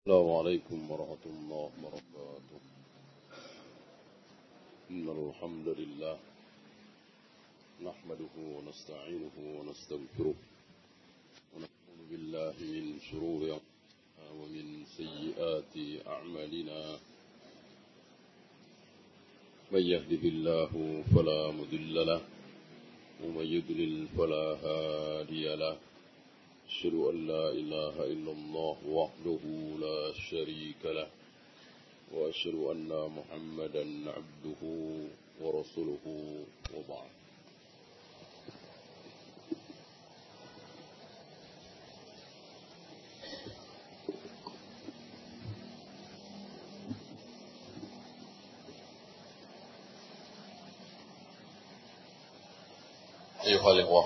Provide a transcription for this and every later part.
السلام عليكم ورحمة الله وبركاته. إن الحمد لله نحمده ونستعينه ونستغفره ونعوذ بالله من شرور أنفسنا ومن سيئات أعمالنا. من يهده الله فلا مضل له ومن يضلل فلا هادي له. أشهد أن لا إله إلا الله وحده لا شريك له وأشهد أن محمدا عبده ورسوله وبعد. Ayuhal ikhwah,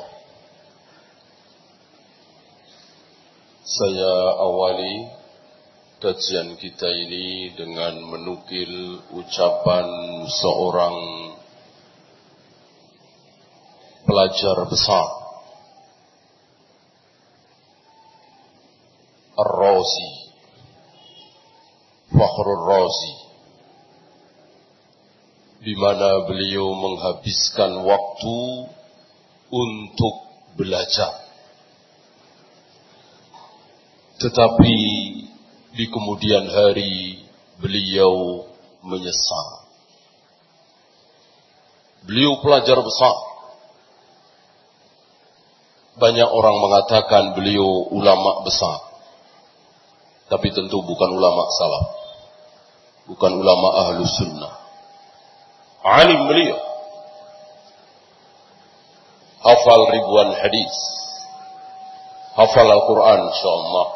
saya awali kajian kita ini dengan menukil ucapan seorang pelajar besar, Ar-Razi, Fakhrur Razi, di mana beliau menghabiskan waktu untuk belajar. Tetapi di kemudian hari beliau menyesal. Beliau pelajar besar. Banyak orang mengatakan beliau ulama besar. Tapi tentu bukan ulama salaf. Bukan ulama ahlus sunnah. Alim beliau. Hafal ribuan hadis. Hafal Al-Quran insyaAllah.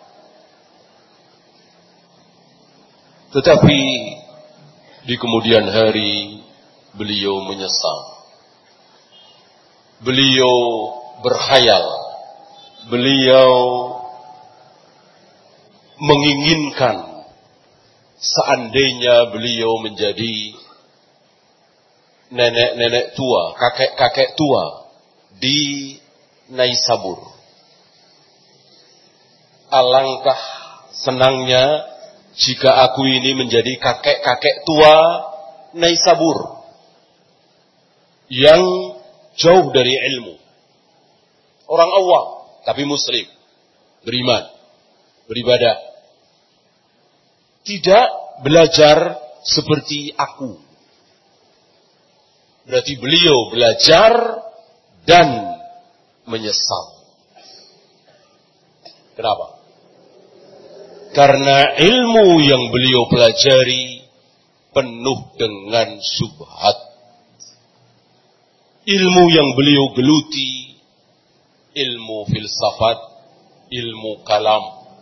Tetapi di kemudian hari beliau menyesal. Beliau berkhayal. Beliau menginginkan seandainya beliau menjadi nenek-nenek tua, kakek-kakek tua di Naisabur. Alangkah senangnya jika aku ini menjadi kakek-kakek tua Naisabur yang jauh dari ilmu. Orang awam, tapi muslim, beriman, beribadah. Tidak belajar seperti aku. Berarti beliau belajar dan menyesal. Kenapa? Karena ilmu yang beliau pelajari penuh dengan syubhat. Ilmu yang beliau geluti, ilmu filsafat, ilmu kalam.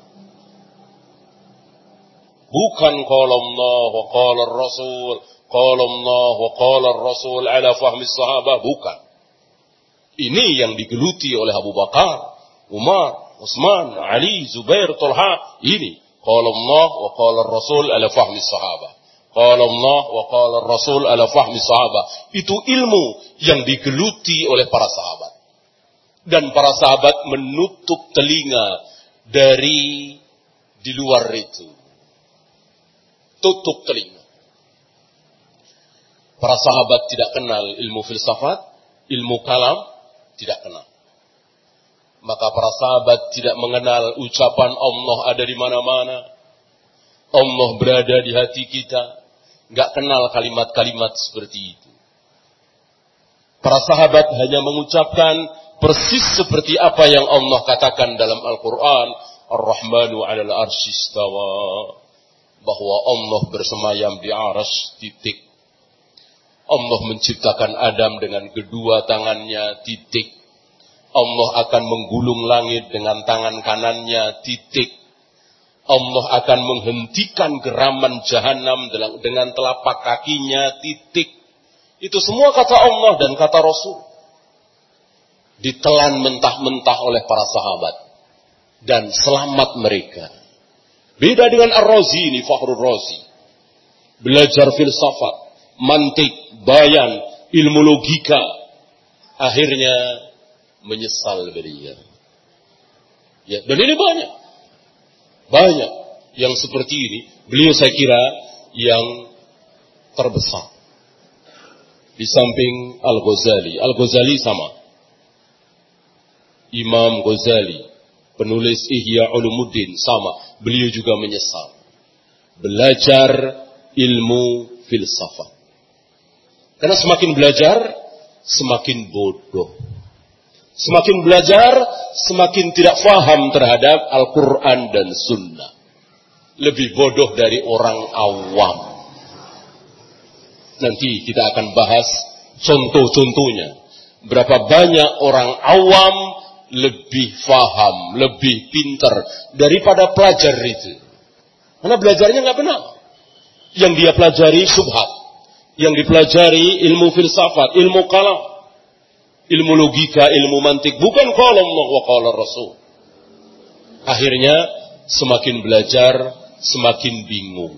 Bukan qala Allah wa qala Rasul, qala Allah wa qala Rasul ala fahmi sahabah, bukan. Ini yang digeluti oleh Abu Bakar, Umar, Utsman, Ali, Zubair, Talha. Ini qala Allah wa qala Rasul ala fahmi sahabah. Qala Allah wa qala Rasul ala fahmi sahabah. Itu ilmu yang digeluti oleh para sahabat. Dan para sahabat menutup telinga dari di luar itu. Tutup telinga. Para sahabat tidak kenal ilmu filsafat, ilmu kalam, tidak kenal. Maka para sahabat tidak mengenal ucapan Allah ada di mana-mana. Allah berada di hati kita. Enggak kenal kalimat-kalimat seperti itu. Para sahabat hanya mengucapkan persis seperti apa yang Allah katakan dalam Al-Quran. Ar-Rahmanu 'alal 'arsy istawa. Bahwa Allah bersemayam di arsy, titik. Allah menciptakan Adam dengan kedua tangannya, titik. Allah akan menggulung langit dengan tangan kanannya, titik. Allah akan menghentikan geraman jahanam dengan telapak kakinya, titik. Itu semua kata Allah dan kata Rasul. Ditelan mentah-mentah oleh para sahabat. Dan selamat mereka. Beda dengan Ar-Razi ini, Fakhrur Razi. Belajar filsafat, mantik, bayan, ilmu logika. Akhirnya menyesal beliau. Ya, dan ini banyak yang seperti ini, beliau saya kira yang terbesar. Di samping Al-Ghazali. Al-Ghazali sama. Imam Ghazali, penulis Ihya Ulumuddin, sama. Beliau juga menyesal. Belajar ilmu filsafat. Karena semakin belajar, semakin bodoh. Semakin belajar, semakin tidak faham terhadap Al-Quran dan Sunnah. Lebih bodoh dari orang awam. Nanti kita akan bahas contoh-contohnya. Berapa banyak orang awam lebih faham, lebih pintar daripada pelajar itu. Karena belajarnya nggak benar. Yang dia pelajari subhat. Yang dipelajari ilmu filsafat, ilmu kalam, ilmu logika, ilmu mantik. Bukan qala Allah wa qala Rasul. Akhirnya semakin belajar, semakin bingung.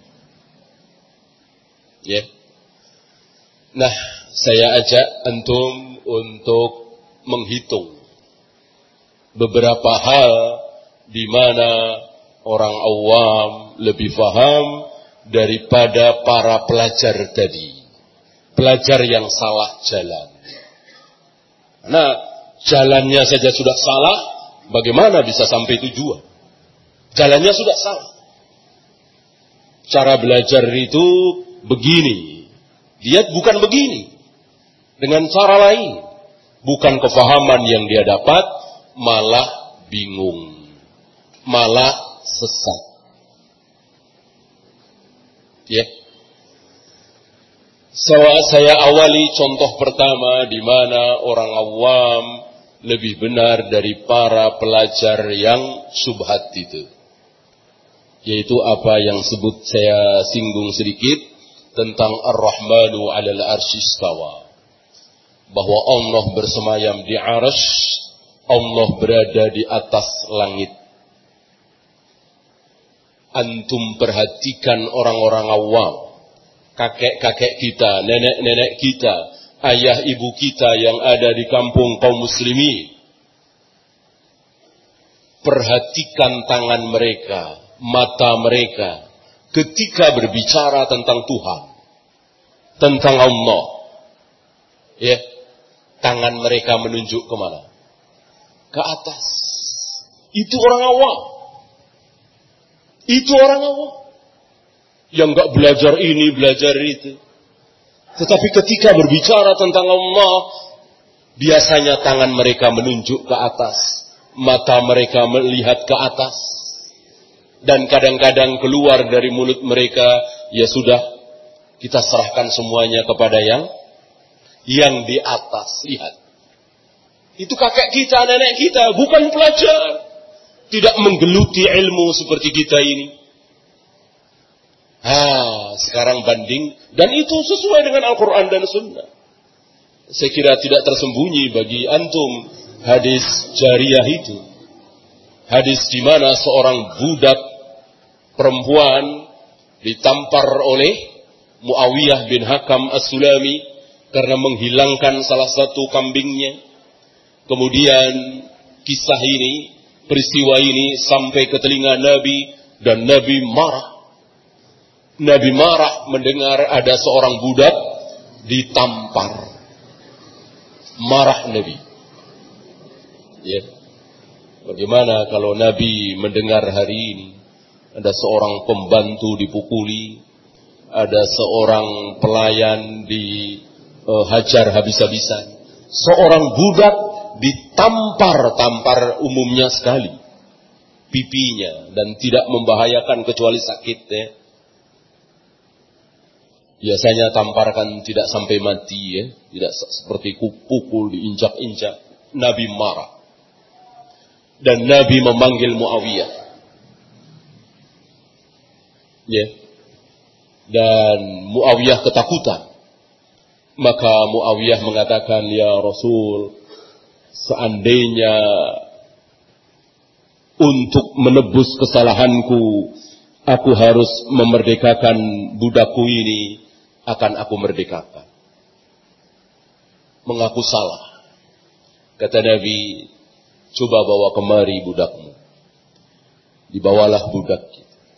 Ya. Nah, saya ajak antum untuk menghitung beberapa hal di mana orang awam lebih paham daripada para pelajar tadi. Pelajar yang salah jalan. Nah, jalannya saja sudah salah, bagaimana bisa sampai tujuan? Jalannya sudah salah. Cara belajar itu begini. Dia bukan begini. Dengan cara lain. Bukan kefahaman yang dia dapat, malah bingung. Malah sesat. Ya. Saya awali contoh pertama di mana orang awam lebih benar dari para pelajar yang subhat itu. Yaitu apa yang saya singgung sedikit tentang Ar-Rahmanu 'alal 'arsy istawa. Bahwa Allah bersemayam di arsy, Allah berada di atas langit. Antum perhatikan orang-orang awam, kakek-kakek kita, nenek-nenek kita, ayah ibu kita yang ada di kampung kaum muslimin. Perhatikan tangan mereka, mata mereka, ketika berbicara tentang Tuhan, tentang Allah. Ya, tangan mereka menunjuk kemana? Ke atas. Itu orang awam. Itu orang awam. Yang gak belajar ini, belajar itu. Tetapi ketika berbicara tentang Allah, biasanya tangan mereka menunjuk ke atas. Mata mereka melihat ke atas. Dan kadang-kadang keluar dari mulut mereka, ya sudah, kita serahkan semuanya kepada yang di atas. Lihat. Itu kakek kita, nenek kita, bukan pelajar. Tidak menggeluti ilmu seperti kita ini. Sekarang banding. Dan itu sesuai dengan Al-Quran dan Sunnah. Saya kira tidak tersembunyi bagi antum hadis jariyah itu. Hadis di mana seorang budak perempuan ditampar oleh Muawiyah bin Hakam As-Sulami karena menghilangkan salah satu kambingnya. Kemudian kisah ini, peristiwa ini sampai ke telinga Nabi dan Nabi marah. Nabi marah mendengar ada seorang budak ditampar. Marah Nabi. Ya. Bagaimana kalau Nabi mendengar hari ini ada seorang pembantu dipukuli, ada seorang pelayan dihajar habis-habisan, seorang budak ditampar umumnya sekali pipinya dan tidak membahayakan kecuali sakit ya. Biasanya tamparkan tidak sampai mati ya, tidak seperti pukul diinjak-injak. Nabi marah dan Nabi memanggil Muawiyah ya. Dan Muawiyah ketakutan. Maka Muawiyah mengatakan, ya Rasul, seandainya untuk menebus kesalahanku, aku harus memerdekakan budakku ini, akan aku merdekakan. Mengaku salah. Kata Nabi, coba bawa kemari budakmu. Dibawalah budak.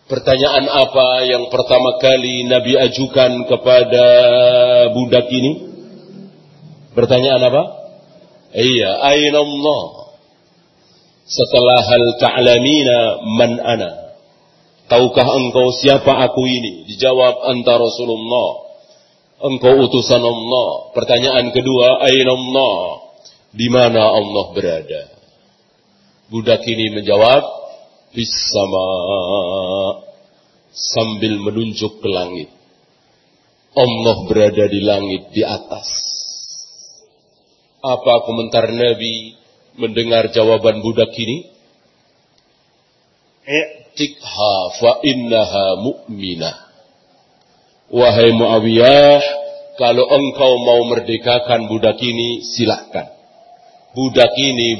Pertanyaan apa yang pertama kali Nabi ajukan kepada budak ini? Pertanyaan apa? Iya, aina Allah? Setelah hal ta'lamina man ana? Tahukah engkau siapa aku ini? Dijawab, anta Rasulullah. Engkau utusan Allah. Pertanyaan kedua, aina Allah? Di mana Allah berada? Budak ini menjawab, fis sama, sambil menunjuk ke langit. Allah berada di langit di atas. Apa komentar Nabi mendengar jawaban budak ini? I'tikha fa innaha mu'minah. Wahai Muawiyah, kalau engkau mau merdekakan budak ini, silakan. Budak ini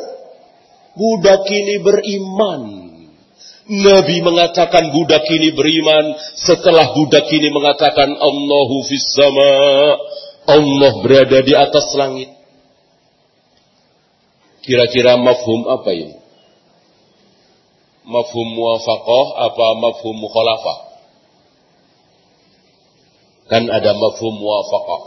beriman. Nabi mengatakan budak ini beriman setelah budak ini mengatakan Allahu fis sama, Allah berada di atas langit. Kira-kira mafhum apa ini? Mafhum muwafaqah apa mafhum mukhalafah? Kan ada mafhum muwafaqah.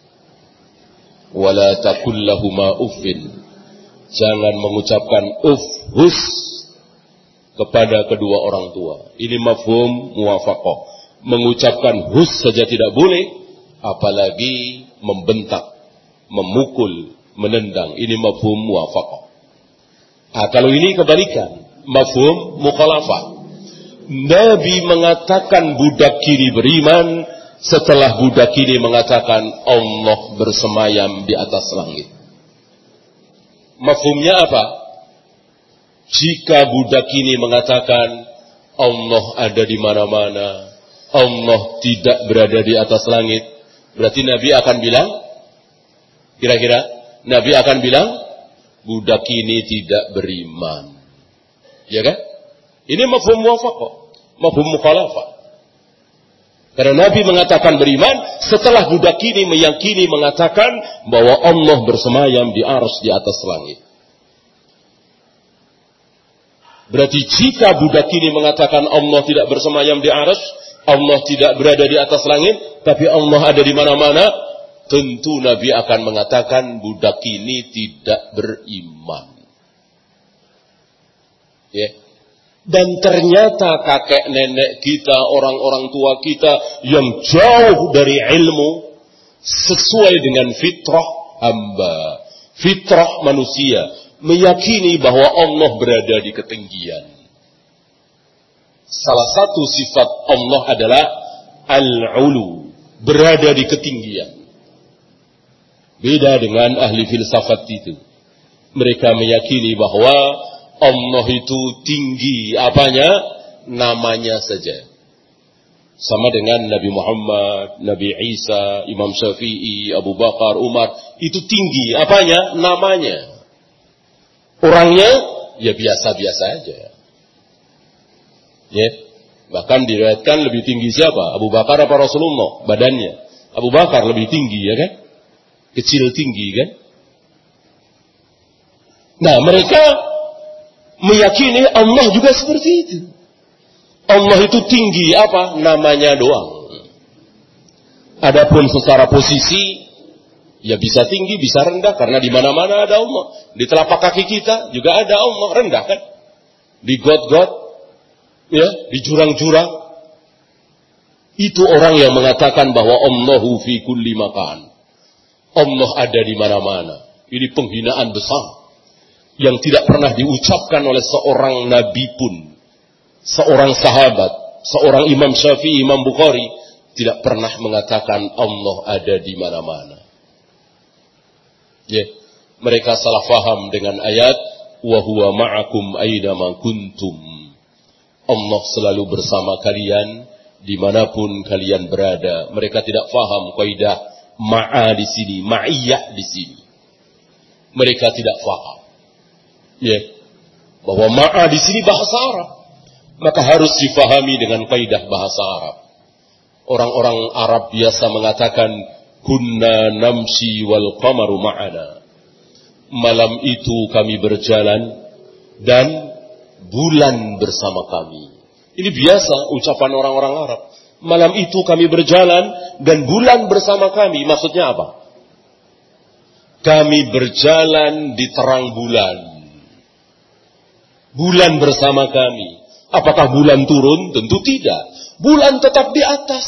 Wala taqul lahumā uffin. Jangan mengucapkan hus kepada kedua orang tua. Ini mafhum muwafaqah. Mengucapkan hus saja tidak boleh, apalagi membentak, memukul, menendang. Ini mafhum muwafaqah. Kalau ini kebalikan, mafhum mukhalafah. Nabi mengatakan budak kiri beriman setelah budak kiri mengatakan Allah bersemayam di atas langit. Mafhumnya apa? Jika budak ini mengatakan Allah ada di mana-mana, Allah tidak berada di atas langit, berarti Nabi akan bilang, kira-kira Nabi akan bilang, budak ini tidak beriman. Ya kan? Ini mafhum muwafaqah, mafhum mukhalafah. Karena Nabi mengatakan beriman setelah budak ini meyakini mengatakan bahwa Allah bersemayam di arsy di atas langit. Berarti jika budak ini mengatakan Allah tidak bersemayam di arsy, Allah tidak berada di atas langit, tapi Allah ada di mana-mana, tentu Nabi akan mengatakan budak ini tidak beriman. Ya. Dan ternyata kakek nenek kita, orang-orang tua kita yang jauh dari ilmu, sesuai dengan fitrah hamba, fitrah manusia, meyakini bahwa Allah berada di ketinggian. Salah satu sifat Allah adalah al-ulu, berada di ketinggian. Beda dengan ahli filsafat itu. Mereka meyakini bahwa Allah itu tinggi, apanya? Namanya saja. Sama dengan Nabi Muhammad, Nabi Isa, Imam Syafi'i, Abu Bakar, Umar, itu tinggi, apanya? Namanya. Orangnya, ya biasa-biasa aja. Ya. Bahkan diriwayatkan lebih tinggi siapa? Abu Bakar apa Rasulullah? Badannya. Abu Bakar lebih tinggi, ya kan? Kecil tinggi, kan? Nah, mereka meyakini Allah juga seperti itu. Allah itu tinggi apa? Namanya doang. Adapun secara posisi, ya bisa tinggi, bisa rendah, karena di mana-mana ada Allah. Di telapak kaki kita juga ada Allah, rendah kan? Di got-got, ya, di jurang-jurang. Itu orang yang mengatakan bahwa Allahu fi kulli makan. Allah ada di mana-mana. Ini penghinaan besar yang tidak pernah diucapkan oleh seorang nabi pun, seorang sahabat, seorang Imam Syafi'i, Imam Bukhari, tidak pernah mengatakan Allah ada di mana-mana. Ya, mereka salah faham dengan ayat wa huwa ma'akum aina ma kuntum. Allah selalu bersama kalian dimanapun kalian berada. Mereka tidak faham kaidah ma'a di sini, ma'iyah di sini. Mereka tidak faham. Ya, bahwa ma'a di sini bahasa Arab, maka harus difahami dengan kaidah bahasa Arab. Orang-orang Arab biasa mengatakan kunna namshi wal qamaru ma'ana. Malam itu kami berjalan dan bulan bersama kami. Ini biasa ucapan orang-orang Arab. Malam itu kami berjalan dan bulan bersama kami. Maksudnya apa? Kami berjalan di terang bulan. Bulan bersama kami. Apakah bulan turun? Tentu tidak. Bulan tetap di atas.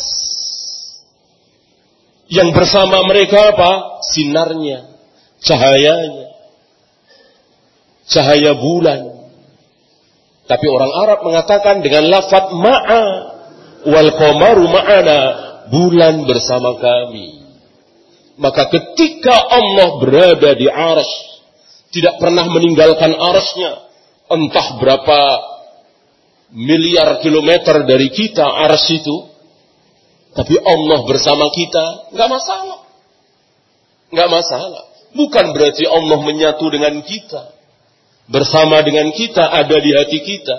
Yang bersama mereka apa? Sinarnya, cahayanya. Cahaya bulan. Tapi orang Arab mengatakan dengan lafaz ma'a wal qamaru ma'ana, bulan bersama kami. Maka ketika Allah berada di arsy, tidak pernah meninggalkan arsy-Nya, entah berapa miliar kilometer dari kita arsy itu, tapi Allah bersama kita, enggak masalah. Enggak masalah. Bukan berarti Allah menyatu dengan kita, bersama dengan kita, ada di hati kita.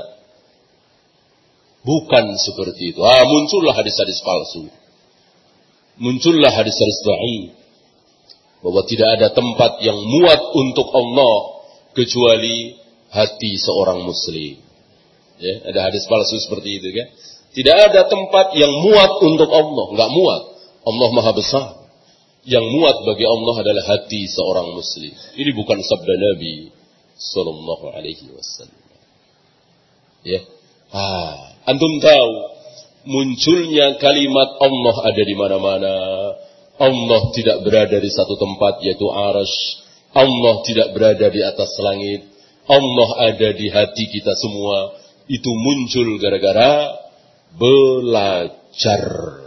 Bukan seperti itu. Muncullah hadis-hadis palsu. Muncullah hadis-hadis dhaif. Bahwa tidak ada tempat yang muat untuk Allah kecuali hati seorang muslim. Ya, ada hadis palsu seperti itu kan? Tidak ada tempat yang muat untuk Allah, enggak muat. Allah Maha Besar. Yang muat bagi Allah adalah hati seorang muslim. Ini bukan sabda Nabi sallallahu alaihi wasallam. Ya. Antum tahu munculnya kalimat Allah ada di mana-mana. Allah tidak berada di satu tempat yaitu arsy. Allah tidak berada di atas langit. Allah ada di hati kita semua. Itu muncul gara-gara belajar.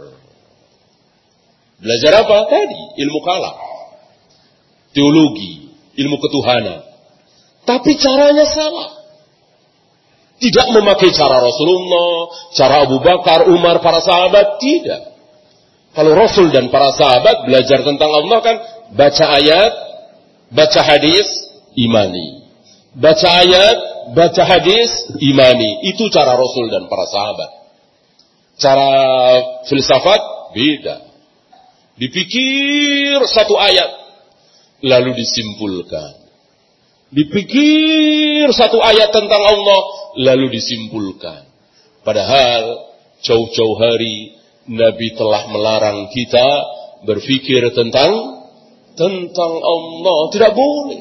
Belajar apa? Tadi ilmu kalam, teologi, ilmu ketuhanan. Tapi caranya salah. Tidak memakai cara Rasulullah, cara Abu Bakar, Umar, para sahabat, tidak. Kalau Rasul dan para sahabat belajar tentang Allah kan baca ayat, baca hadis, imani. Baca ayat, baca hadis, imani. Itu cara Rasul dan para sahabat. Cara filsafat beda. Dipikir satu ayat, lalu disimpulkan. Dipikir satu ayat tentang Allah, lalu disimpulkan. Padahal jauh-jauh hari Nabi telah melarang kita berpikir tentang Allah. Tidak boleh.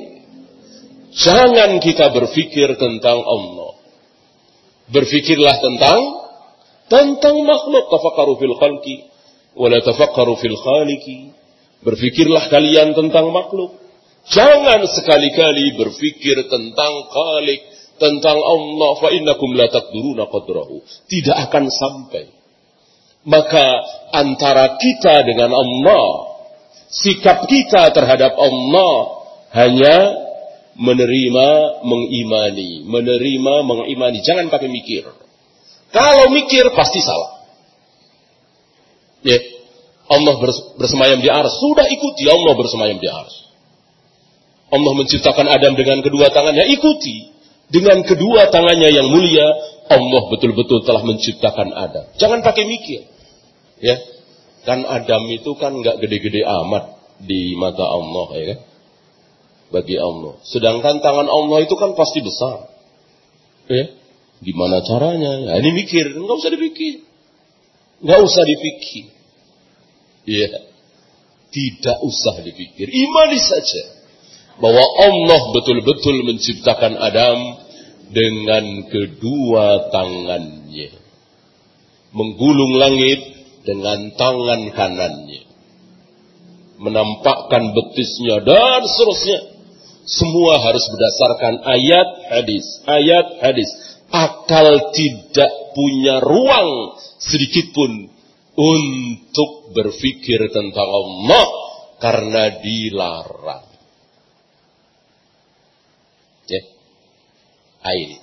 Jangan kita berpikir tentang Allah. Berpikirlah tentang makhluk. Tafakkaru fil khalqi wa la tafakkaru fil khaliqi. Berpikirlah kalian tentang makhluk. Jangan sekali-kali berpikir tentang Khalik, tentang Allah. Fa innakum la taqdiruna qadrahu. Tidak akan sampai. Maka antara kita dengan Allah, sikap kita terhadap Allah hanya menerima, mengimani. Menerima, mengimani. Jangan pakai mikir. Kalau mikir pasti salah. Ya, Allah bersemayam di arsy. Sudah ikuti Allah bersemayam di arsy. Allah menciptakan Adam dengan kedua tangannya, ikuti. Dengan kedua tangannya yang mulia, Allah betul-betul telah menciptakan Adam. Jangan pakai mikir. Ya, kan Adam itu kan nggak gede-gede amat di mata Allah, ya kan? Bagi Allah. Sedangkan tangan Allah itu kan pasti besar. Ya, gimana caranya? Ya, ini mikir, nggak usah dipikir. Nggak usah dipikir. Ya, tidak usah dipikir. Imani saja. Bahwa Allah betul-betul menciptakan Adam dengan kedua tangannya. Menggulung langit dengan tangan kanannya. Menampakkan betisnya dan seterusnya. Semua harus berdasarkan ayat hadis. Ayat hadis. Akal tidak punya ruang sedikitpun untuk berpikir tentang Allah karena dilarang. Ya, air.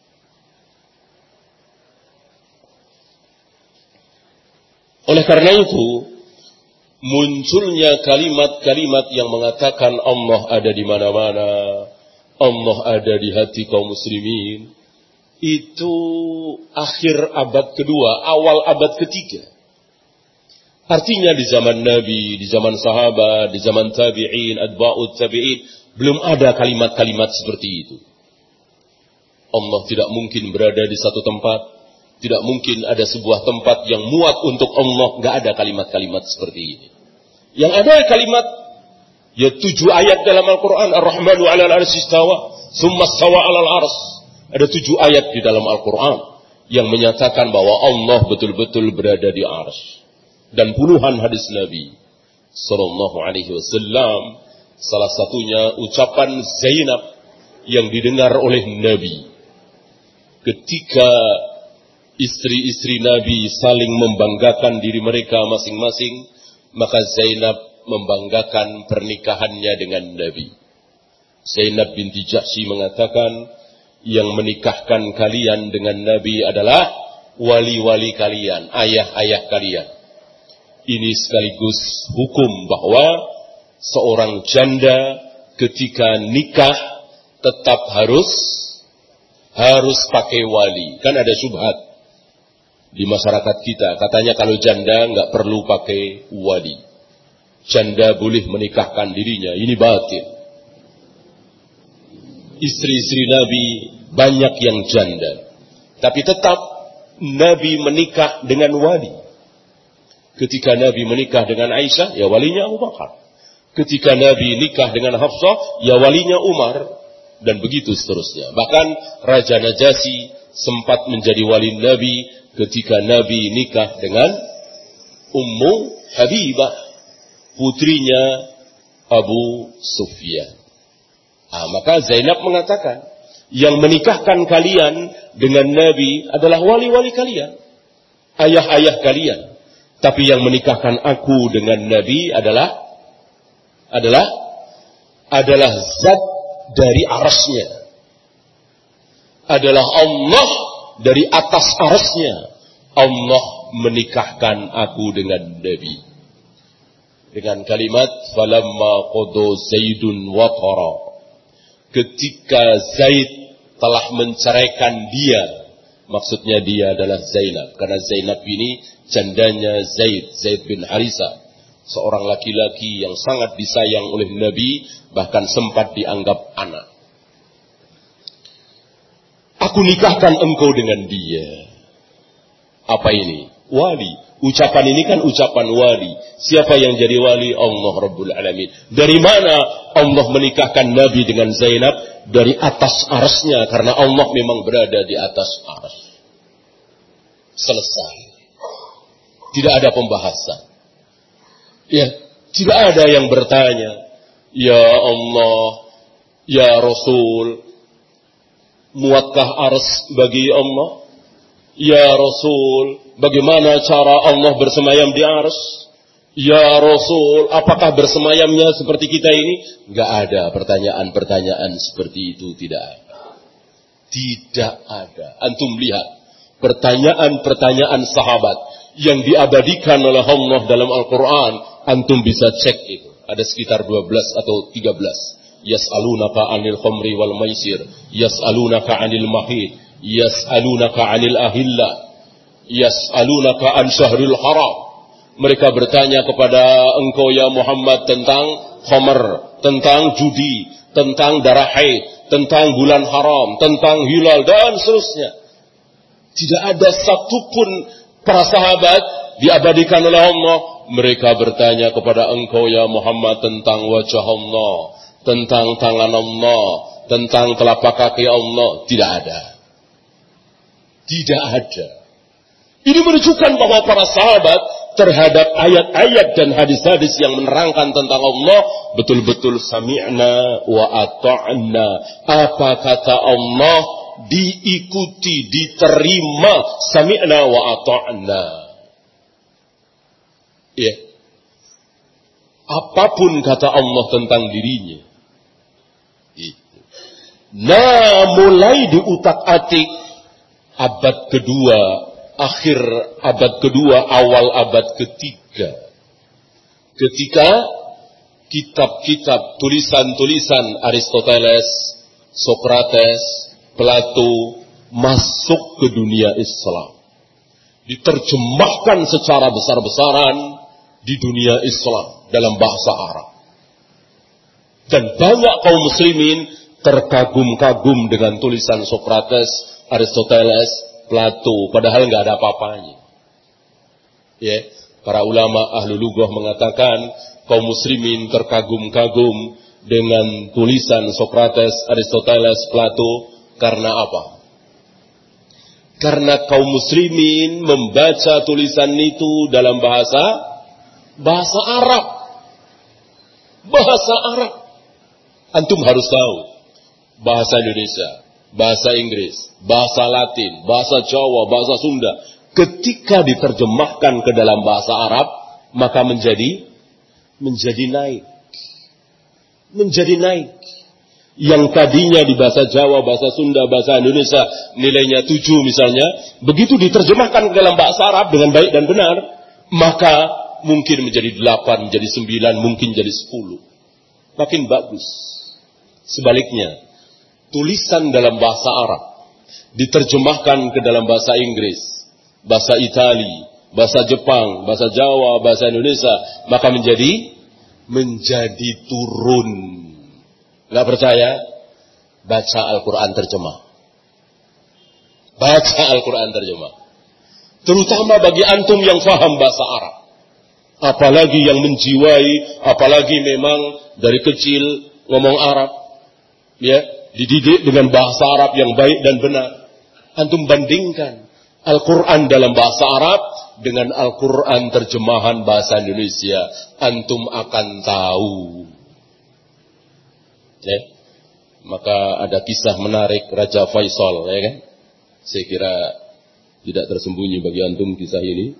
Oleh karena itu, munculnya kalimat-kalimat yang mengatakan Allah ada di mana-mana, Allah ada di hati kaum muslimin, itu akhir abad kedua, awal abad ketiga. Artinya di zaman Nabi, di zaman sahabat, di zaman tabi'in, atba'ut tabi'in, belum ada kalimat-kalimat seperti itu. Allah tidak mungkin berada di satu tempat, Tidak mungkin ada sebuah tempat yang muat untuk Allah. Nggak ada kalimat-kalimat seperti ini. Yang ada kalimat, ya 7 ayat dalam Al-Quran. Ar-Rahmanu 'alal 'arsy istawa, tsumma istawa 'alal 'arsy. Ada 7 ayat di dalam Al-Quran yang menyatakan bahwa Allah betul-betul berada di arsy. Dan puluhan hadis Nabi sallallahu alaihi wasallam, salah satunya ucapan Zainab yang didengar oleh Nabi ketika istri-istri Nabi saling membanggakan diri mereka masing-masing, maka Zainab membanggakan pernikahannya dengan Nabi. Zainab binti Jahsy mengatakan, yang menikahkan kalian dengan Nabi adalah wali-wali kalian, ayah-ayah kalian. Ini sekaligus hukum bahwa seorang janda ketika nikah tetap harus pakai wali. Kan ada syubhat di masyarakat kita, katanya kalau janda nggak perlu pakai wali. Janda boleh menikahkan dirinya, ini batil. Istri-istri Nabi banyak yang janda, tapi tetap Nabi menikah dengan wali. Ketika Nabi menikah dengan Aisyah, ya walinya Abu Bakar. Ketika Nabi nikah dengan Hafsah, ya walinya Umar, dan begitu seterusnya. Bahkan Raja Najasyi sempat menjadi wali Nabi ketika Nabi nikah dengan Ummu Habibah, putrinya Abu Sufyan. Maka Zainab mengatakan, yang menikahkan kalian dengan Nabi adalah wali-wali kalian, ayah-ayah kalian. Tapi yang menikahkan aku dengan Nabi adalah zat dari arasnya, adalah Allah dari atas arasnya. Allah menikahkan aku dengan Nabi dengan kalimat falamma qada Zaidun watara, ketika Zaid telah menceraikan dia, maksudnya dia adalah Zainab, karena Zainab ini jandanya Zaid bin Harithah, seorang laki-laki yang sangat disayang oleh Nabi, bahkan sempat dianggap anak. Aku nikahkan engkau dengan dia. Apa ini? Wali. Ucapan ini kan ucapan wali. Siapa yang jadi wali? Allah Rabbul Alamin. Dari mana Allah menikahkan Nabi dengan Zainab? Dari atas arsy-Nya, karena Allah memang berada di atas arsy. Selesai. Tidak ada pembahasan. Ya, tidak ada yang bertanya, ya Allah, ya Rasul, muatkah arsy bagi Allah? Ya Rasul, bagaimana cara Allah bersemayam di arsy? Ya Rasul, apakah bersemayamnya seperti kita ini? Enggak ada pertanyaan-pertanyaan seperti itu, tidak ada. Tidak ada. Antum lihat pertanyaan-pertanyaan sahabat yang diabadikan oleh Allah dalam Al-Quran, antum bisa cek itu. Ada sekitar 12 atau 13. Yas'alunaka 'anil khamri wal maisir, yas'alunaka 'anil mahid, yas'alunaka 'anil ahilla, yas'alunaka 'an syahril haram. Mereka bertanya kepada engkau ya Muhammad tentang khamr, tentang judi, tentang darah haid, tentang bulan haram, tentang hilal dan seterusnya. Tidak ada satupun para sahabat diabadikan oleh Allah. Mereka bertanya kepada engkau ya Muhammad tentang wajah Allah, tentang tangan Allah, tentang telapak kaki Allah. Tidak ada. Tidak ada. Ini menunjukkan bahwa para sahabat terhadap ayat-ayat dan hadis-hadis yang menerangkan tentang Allah betul-betul sami'na wa ata'na. Apa kata Allah diikuti, diterima, sami'na wa ata'na. Ya. Apapun kata Allah tentang dirinya. Itu. Nah, mulai diutak-atik abad kedua, akhir abad kedua, awal abad ketiga. Ketika kitab-kitab, tulisan-tulisan Aristoteles, Sokrates, Plato masuk ke dunia Islam. Diterjemahkan secara besar-besaran di dunia Islam dalam bahasa Arab. Dan banyak kaum muslimin terkagum-kagum dengan tulisan Sokrates, Aristoteles, Plato, padahal nggak ada apa-apanya. Ya, para ulama ahlu lughah mengatakan kaum muslimin terkagum-kagum dengan tulisan Sokrates, Aristoteles, Plato karena apa? Karena kaum muslimin membaca tulisan itu dalam bahasa Arab. Bahasa Arab. Antum harus tahu bahasa Indonesia, bahasa Inggris, bahasa Latin, bahasa Jawa, bahasa Sunda. Ketika diterjemahkan ke dalam bahasa Arab, maka menjadi naik. Menjadi naik. Yang tadinya di bahasa Jawa, bahasa Sunda, bahasa Indonesia nilainya 7 misalnya, begitu diterjemahkan ke dalam bahasa Arab dengan baik dan benar, maka mungkin menjadi 8, menjadi 9, mungkin jadi 10. Makin bagus. Sebaliknya, tulisan dalam bahasa Arab diterjemahkan ke dalam bahasa Inggris, bahasa Itali, bahasa Jepang, bahasa Jawa, bahasa Indonesia, maka menjadi turun. Nggak percaya? Baca Al-Quran terjemah. Baca Al-Quran terjemah. Terutama bagi antum yang faham bahasa Arab. Apalagi yang menjiwai, apalagi memang dari kecil ngomong Arab. Ya, dididik dengan bahasa Arab yang baik dan benar. Antum bandingkan Al-Quran dalam bahasa Arab dengan Al-Quran terjemahan bahasa Indonesia. Antum akan tahu. Ya. Maka ada kisah menarik Raja Faisal, ya kan? Saya kira tidak tersembunyi bagi antum kisah ini.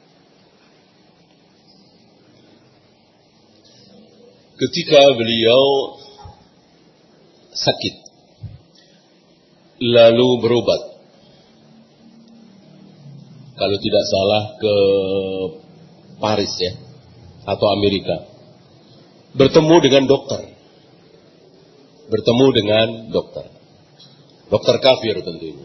Ketika beliau sakit, lalu berobat, kalau tidak salah ke Paris ya, atau Amerika, bertemu dengan dokter. Dokter kafir tentunya.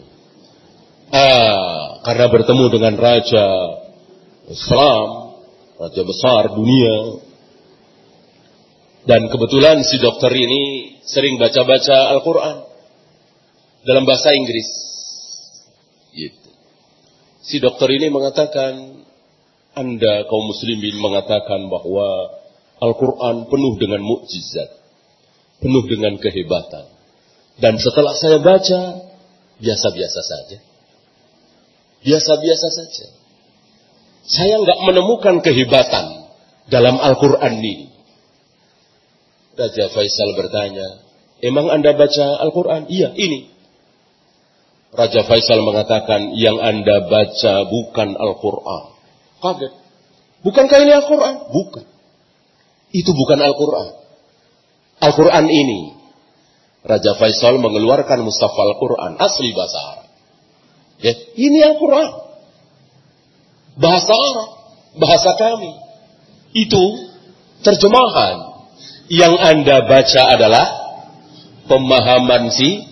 Karena bertemu dengan raja Islam, raja besar dunia. Dan kebetulan si dokter ini sering baca-baca Al-Quran dalam bahasa Inggris. Gitu. Si dokter ini mengatakan, Anda kaum muslimin mengatakan bahwa Al-Quran penuh dengan mukjizat, penuh dengan kehebatan. Dan setelah saya baca, biasa-biasa saja. Biasa-biasa saja. Saya enggak menemukan kehebatan dalam Al-Quran ini. Raja Faisal bertanya, emang Anda baca Al-Quran? Iya, ini. Raja Faisal mengatakan, yang Anda baca bukan Al-Quran. Kaget. Bukankah ini Al-Quran? Bukan. Itu bukan Al-Quran. Al-Quran ini. Raja Faisal mengeluarkan mushaf Al-Quran. Asli bahasa Arab. Ya, ini Al-Quran. Bahasa Arab. Bahasa kami. Itu terjemahan. Yang Anda baca adalah pemahaman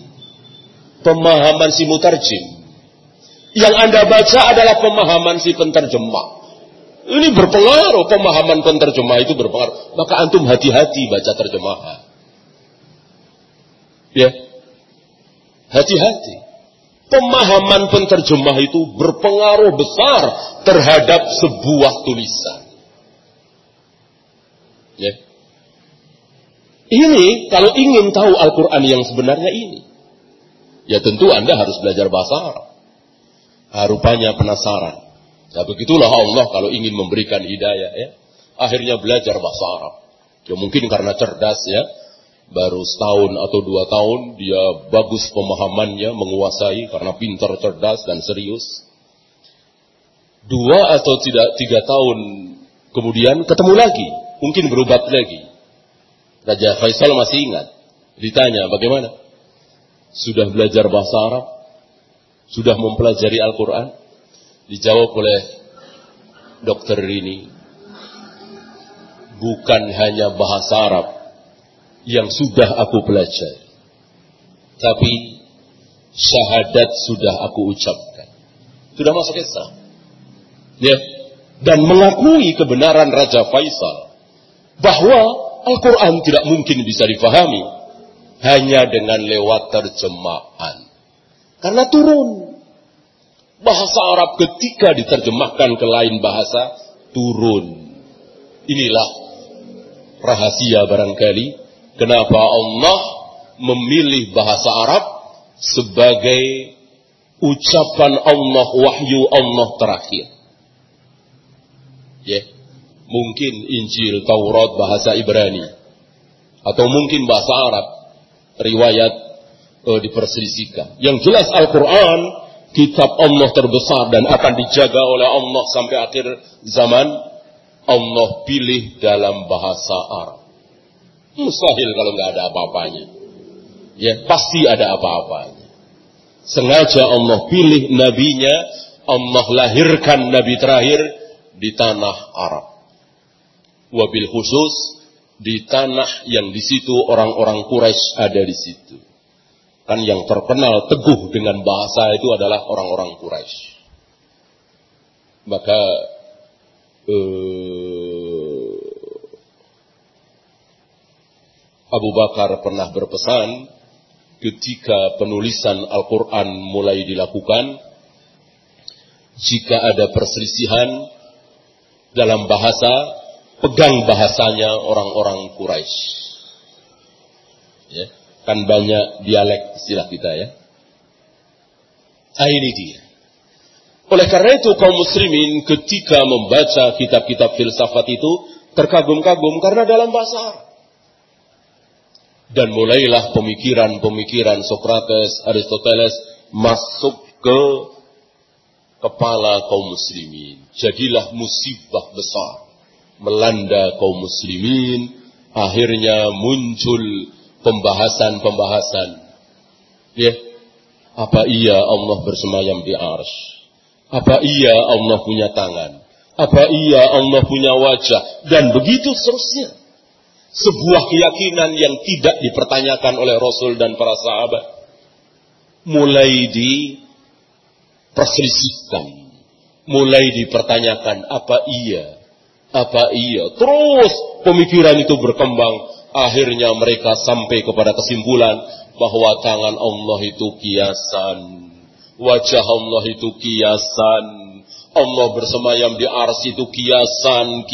si mutarjim. Yang Anda baca adalah pemahaman si penterjemah. Ini berpengaruh, pemahaman penterjemah itu berpengaruh. Maka antum hati-hati baca terjemahan. Ya. Hati-hati. Pemahaman penterjemah itu berpengaruh besar terhadap sebuah tulisan. Ya. Ini kalau ingin tahu Al-Quran yang sebenarnya ini, ya tentu Anda harus belajar bahasa Arab. Rupanya penasaran. Ya begitulah Allah kalau ingin memberikan hidayah ya. Akhirnya belajar bahasa Arab. Ya mungkin karena cerdas ya. Baru setahun atau 2 tahun dia bagus pemahamannya, menguasai karena pintar, cerdas dan serius. 2 atau 3 tahun kemudian ketemu lagi, mungkin berobat lagi. Raja Faisal masih ingat. Ditanya, bagaimana? Sudah belajar bahasa Arab? Sudah mempelajari Al-Quran? Dijawab oleh dokter ini, bukan hanya bahasa Arab yang sudah aku pelajari, tapi syahadat sudah aku ucapkan. Sudah masuk Islam. Ya. Dan mengakui kebenaran Raja Faisal bahwa Al-Quran tidak mungkin bisa difahami hanya dengan lewat terjemahan. Karena turun. Bahasa Arab ketika diterjemahkan ke lain bahasa, turun. Inilah rahasia barangkali kenapa Allah memilih bahasa Arab sebagai ucapan Allah, wahyu Allah terakhir. Ya, mungkin Injil, Taurat bahasa Ibrani, atau mungkin bahasa Arab, riwayat diperselisihkan. Yang jelas Al-Quran, kitab Allah terbesar dan akan dijaga oleh Allah sampai akhir zaman, Allah pilih dalam bahasa Arab. Mustahil kalau nggak ada apa-apanya. Ya, pasti ada apa-apanya. Sengaja Allah pilih nabinya, Allah lahirkan nabi terakhir di tanah Arab. Wabil khusus di tanah yang di situ orang-orang Quraisy ada di situ. Kan yang terkenal teguh dengan bahasa itu adalah orang-orang Quraisy. Maka Abu Bakar pernah berpesan ketika penulisan Al-Quran mulai dilakukan, jika ada perselisihan dalam bahasa, pegang bahasanya orang-orang Quraisy. Ya. Kan banyak dialek istilah kita ya. Ini dia. Oleh karena itu kaum muslimin ketika membaca kitab-kitab filsafat itu terkagum-kagum karena dalam bahasa Arab. Dan mulailah pemikiran-pemikiran Sokrates, Aristoteles masuk ke kepala kaum muslimin. Jadilah musibah besar melanda kaum muslimin. Akhirnya muncul pembahasan-pembahasan. Ya, apa iya Allah bersemayam di arsy? Apa iya Allah punya tangan? Apa iya Allah punya wajah? Dan begitu seterusnya. Sebuah keyakinan yang tidak dipertanyakan oleh Rasul dan para sahabat. Mulai diperselisihkan. Mulai dipertanyakan apa iya? Apa iya? Terus pemikiran itu berkembang. Akhirnya mereka sampai kepada kesimpulan bahwa tangan Allah itu kiasan, wajah Allah itu kiasan, Allah bersemayam di arsy itu kiasan.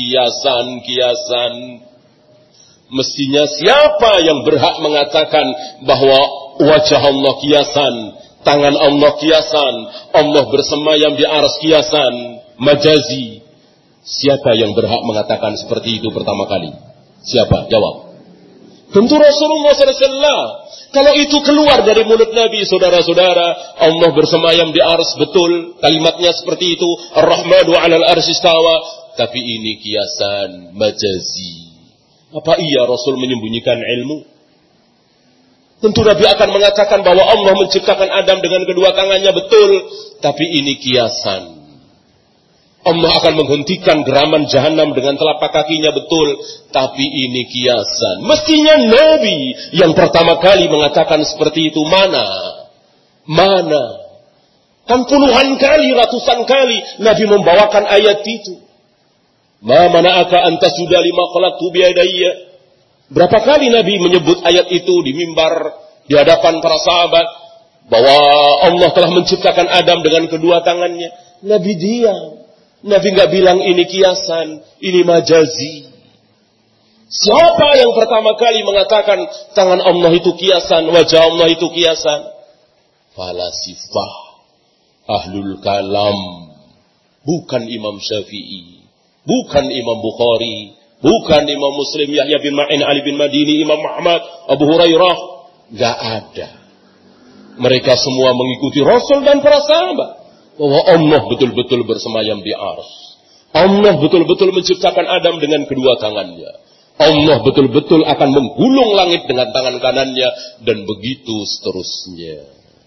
Mestinya siapa yang berhak mengatakan bahwa wajah Allah kiasan, tangan Allah kiasan, Allah bersemayam di arsy kiasan, majazi? Siapa yang berhak mengatakan seperti itu pertama kali? Siapa? Jawab. Tentu Rasulullah SAW. Kalau itu keluar dari mulut Nabi, saudara-saudara, Allah bersemayam di arsy, betul. Kalimatnya seperti itu. Ar-Rahmanu 'alal arsy istawa. Tapi ini kiasan, majazi. Apa iya Rasul menyembunyikan ilmu? Tentu Nabi akan mengatakan bahwa Allah menciptakan Adam dengan kedua tangannya, betul. Tapi ini kiasan. Allah akan menghentikan geraman jahanam dengan telapak kakinya, betul. Tapi ini kiasan. Mestinya Nabi yang pertama kali mengatakan seperti itu. Mana? Kan puluhan kali, ratusan kali Nabi membawakan ayat itu. Ma mana'aka anta sudah lima khalaqtu biyadayya. Berapa kali Nabi menyebut ayat itu di mimbar di hadapan para sahabat bahwa Allah telah menciptakan Adam dengan kedua tangannya. Nabi diam. Nabi nggak bilang ini kiasan, ini majazi. Siapa yang pertama kali mengatakan tangan Allah itu kiasan, wajah Allah itu kiasan? Falasifah, ahlul kalam. Bukan Imam Syafi'i, bukan Imam Bukhari, bukan Imam Muslim, Yahya bin Ma'in, Ali bin Madini, Imam Muhammad, Abu Hurairah. Nggak ada. Mereka semua mengikuti Rasul dan para sahabat. Bahwa Allah betul-betul bersemayam di arsy. Allah betul-betul menciptakan Adam dengan kedua tangannya. Allah betul-betul akan menggulung langit dengan tangan kanannya. Dan begitu seterusnya.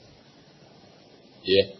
Ya.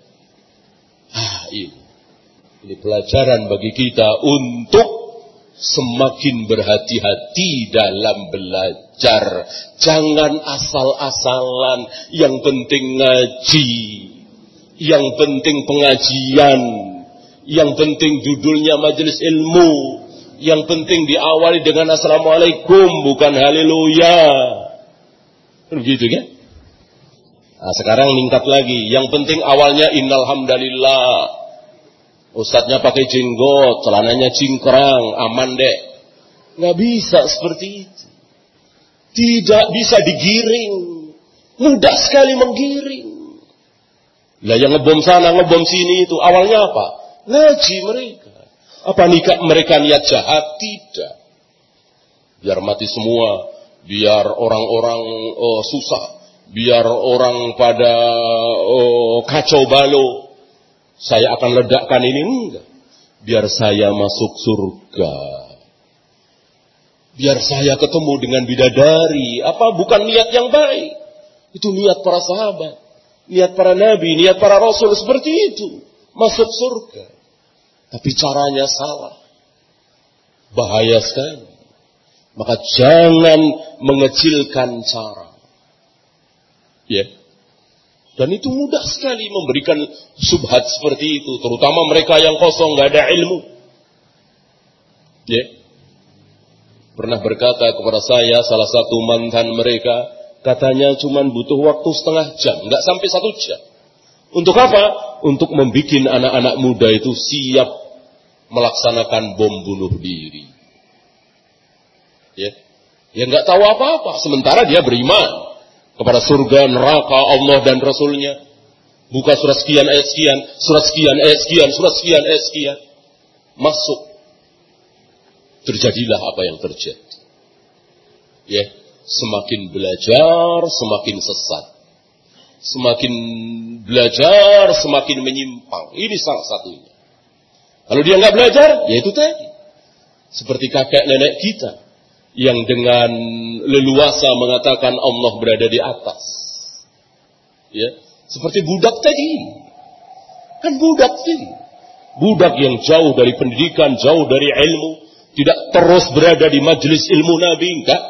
Ini pelajaran bagi kita untuk semakin berhati-hati dalam belajar. Jangan asal-asalan. Yang penting ngaji. Yang penting pengajian, yang penting judulnya majelis ilmu, yang penting diawali dengan assalamualaikum, bukan haleluya. Begitu kan? Nah, sekarang meningkat lagi. Yang penting awalnya innal hamdalillah. Ustadznya pakai jenggot, celananya cingkrang, aman deh. Nggak bisa seperti itu. Tidak bisa digiring. Mudah sekali menggiring. Lah yang ngebom sana, ngebom sini itu awalnya apa? Ngaji mereka. Apa nikah mereka niat jahat? Tidak. Biar mati semua, biar orang-orang susah, biar orang pada kacau balau. Saya akan ledakkan ini, enggak. Biar saya masuk surga. Biar saya ketemu dengan bidadari. Apa bukan niat yang baik? Itu niat para sahabat, niat para nabi, niat para rasul seperti itu. Masuk surga. Tapi caranya salah. Bahaya sekali. Maka jangan mengecilkan cara. Ya. Dan itu mudah sekali memberikan subhat seperti itu. Terutama mereka yang kosong, gak ada ilmu. Ya. Pernah berkata kepada saya salah satu mantan mereka, katanya cuma butuh waktu setengah jam, gak sampai 1 jam. Untuk apa? Untuk membuat anak-anak muda itu siap melaksanakan bom bunuh diri. Ya, yang nggak tahu apa-apa, sementara dia beriman kepada surga, neraka, Allah dan Rasulnya. Buka surat sekian ayat sekian, surat sekian ayat sekian, surat sekian ayat sekian, masuk. Terjadilah apa yang terjadi. Ya, semakin belajar, semakin sesat. Semakin belajar, semakin menyimpang. Ini salah satunya. Kalau dia nggak belajar, ya itu tadi. Seperti kakek nenek kita yang dengan leluasa mengatakan Allah berada di atas. Ya, seperti budak tadi. Kan budak tadi. Budak yang jauh dari pendidikan, jauh dari ilmu, tidak terus berada di majelis ilmu Nabi, enggak.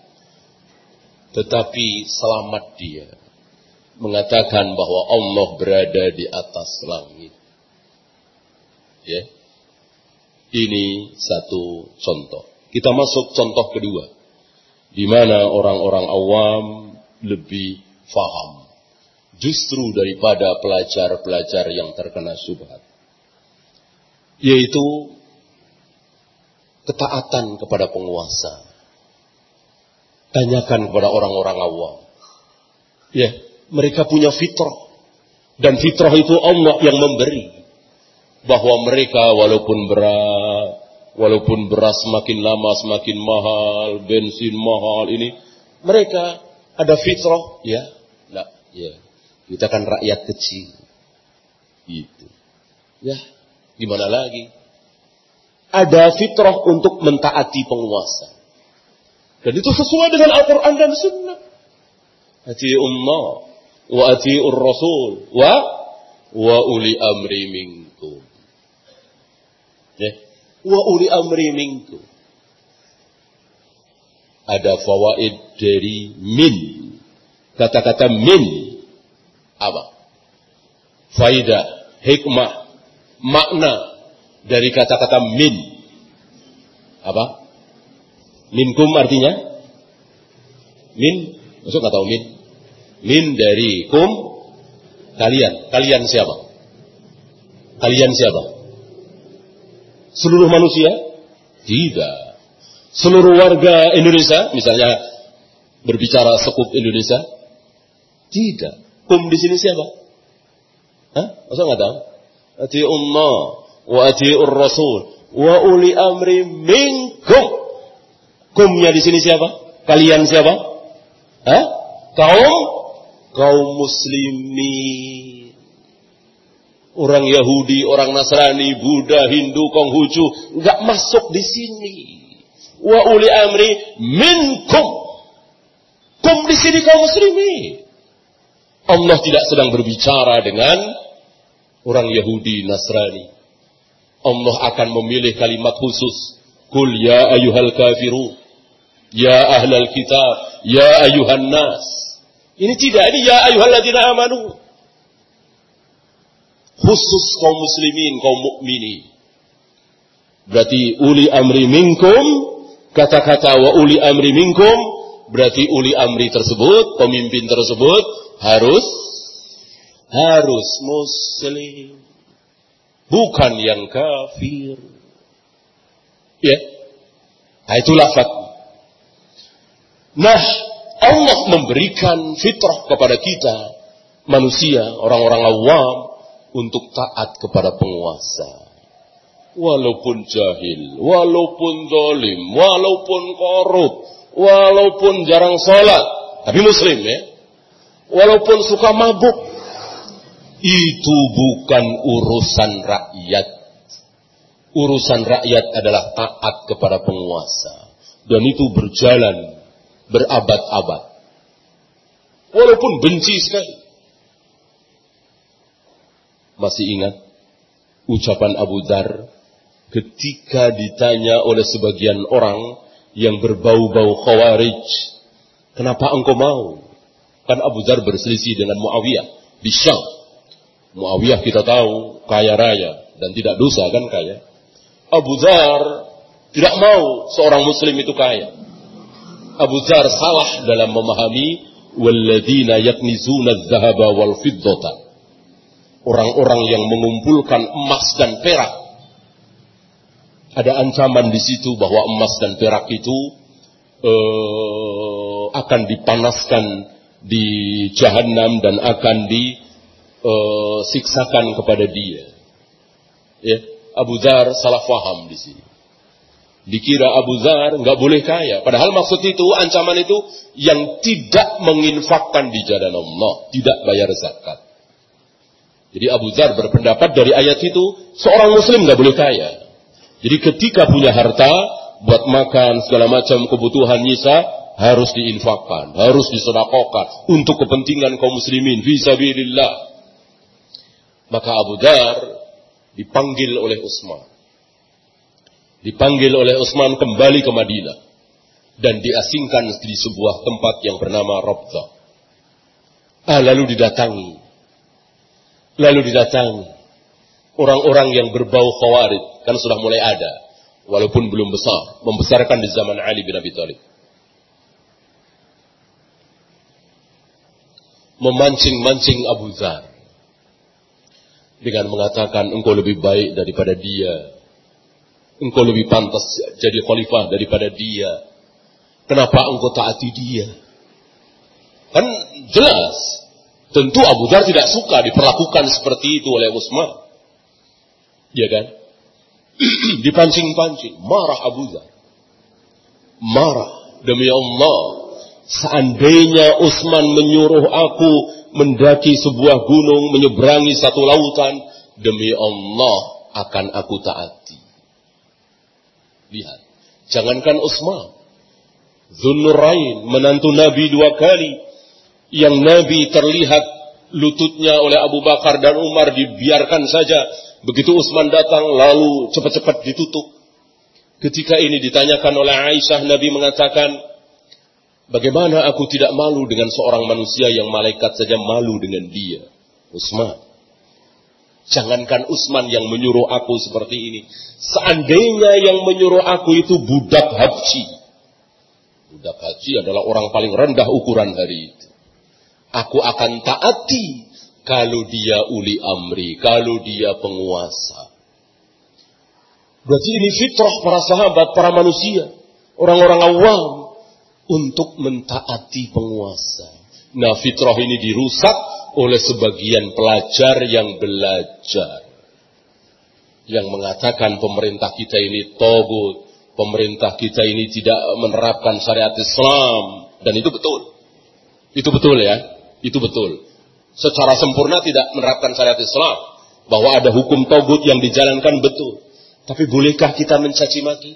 Tetapi selamat dia mengatakan bahwa Allah berada di atas langit. Ya. Ini satu contoh. Kita masuk contoh kedua, di mana orang-orang awam lebih faham justru daripada pelajar-pelajar yang terkena syubhat, yaitu ketaatan kepada penguasa. Tanyakan kepada orang-orang awam. Ya, mereka punya fitrah, dan fitrah itu Allah yang memberi, bahwa mereka walaupun beras semakin lama semakin mahal, bensin mahal ini, mereka ada fitrah, ya. Nah, ya. Kita kan rakyat kecil. Gitu. Ya, gimana lagi? Ada fitrah untuk mentaati penguasa. Dan itu sesuai dengan Al-Quran dan Sunnah. Ati'ullah wa ati'ur Rasul wa uli amri minkum. Ya. Wa uli amri minkum. Ada fawaid dari min. Kata-kata min apa? Faidah, hikmah, makna dari kata-kata min. Apa? Minkum artinya? Min, maksud nggak tahu min? Min dari kum, kalian. Kalian siapa? Kalian siapa? Seluruh manusia? Tidak. Seluruh warga Indonesia, misalnya berbicara sekup Indonesia? Tidak. Kum di sini siapa? Hah? Masa nggak tahu? Ati'ullah wa ati'ur Rasul wa uli amri minkum. Kumnya di sini siapa? Kalian siapa? Hah? Kaum muslimin. Orang Yahudi, orang Nasrani, Buddha, Hindu, Konghucu enggak masuk di sini. Wa uli amri minkum. Kum di sini kaum muslimin. Allah tidak sedang berbicara dengan orang Yahudi, Nasrani. Allah akan memilih kalimat khusus. Qul ya ayyuhal kafirun, ya ahlal kitab, ya ayyuhan nas. Ini tidak, ini ya ayyuhalladzina amanu. Khusus kaum muslimin, kaum mukminin. Berarti uli amri minkum, kata-kata wa uli amri minkum, berarti uli amri tersebut, pemimpin tersebut harus Harus muslim. Bukan yang kafir. Ya. Nah, itu lafaz. Nah, Allah memberikan fitrah kepada kita, manusia, orang-orang awam, untuk taat kepada penguasa. Walaupun jahil, walaupun zalim, walaupun korup, walaupun jarang sholat, tapi muslim ya. Walaupun suka mabuk, itu bukan urusan rakyat. Urusan rakyat adalah taat kepada penguasa. Dan itu berjalan berabad-abad. Walaupun benci sekali. Masih ingat ucapan Abu Dzar ketika ditanya oleh sebagian orang yang berbau-bau Khawarij, kenapa engkau mau? Kan Abu Dzar berselisih dengan Muawiyah di Syam. Muawiyah kita tahu kaya raya dan tidak dosa kan kaya. Abu Dzar tidak mau seorang muslim itu kaya. Abu Dzar salah dalam memahami walladzina yaknizuna adz-dzahaba wal fiddata. Orang-orang yang mengumpulkan emas dan perak. Ada ancaman di situ bahwa emas dan perak itu akan dipanaskan di Jahannam dan akan disiksakan kepada dia. Ya, Abu Dzar salah faham di sini. Dikira Abu Dzar nggak boleh kaya. Padahal maksud itu, ancaman itu yang tidak menginfakkan di jalan Allah, tidak bayar zakat. Jadi Abu Dzar berpendapat dari ayat itu, seorang muslim nggak boleh kaya. Jadi ketika punya harta, buat makan segala macam kebutuhan nyisa, harus diinfakkan, harus disedekahkan untuk kepentingan kaum muslimin fisabilillah. Maka Abu Dzar dipanggil oleh Utsman. Dipanggil oleh Utsman kembali ke Madinah dan diasingkan di sebuah tempat yang bernama Rabzah. Lalu didatangi orang-orang yang berbau Khawarij, kan sudah mulai ada, walaupun belum besar, membesarkan di zaman Ali bin Abi Thalib. Memancing-mancing Abu Dzar dengan mengatakan engkau lebih baik daripada dia. Engkau lebih pantas jadi khalifah daripada dia. Kenapa engkau taati dia? Kan jelas. Tentu Abu Dzar tidak suka diperlakukan seperti itu oleh Utsman. Ya kan? Dipancing-pancing. Marah Abu Dzar. Marah. Demi Allah. Seandainya Utsman menyuruh aku mendaki sebuah gunung, menyeberangi satu lautan, demi Allah akan aku taati. Lihat, jangankan Utsman, Dzun-Nurain, menantu Nabi 2 kali, yang Nabi terlihat lututnya oleh Abu Bakar dan Umar dibiarkan saja, begitu Utsman datang lalu cepat-cepat ditutup. Ketika ini ditanyakan oleh Aisyah, Nabi mengatakan, bagaimana aku tidak malu dengan seorang manusia yang malaikat saja malu dengan dia? Utsman. Jangankan Utsman yang menyuruh aku seperti ini. Seandainya yang menyuruh aku itu budak haji. Budak haji adalah orang paling rendah ukuran hari itu. Aku akan taati kalau dia uli amri, kalau dia penguasa. Berarti ini fitrah para sahabat, para manusia, orang-orang awam untuk mentaati penguasa. Nah, fitrah ini dirusak oleh sebagian pelajar yang belajar. Yang mengatakan pemerintah kita ini togut, pemerintah kita ini tidak menerapkan syariat Islam. Dan itu betul. Itu betul ya. Itu betul. Secara sempurna tidak menerapkan syariat Islam. Bahwa ada hukum togut yang dijalankan betul. Tapi bolehkah kita mencaci maki?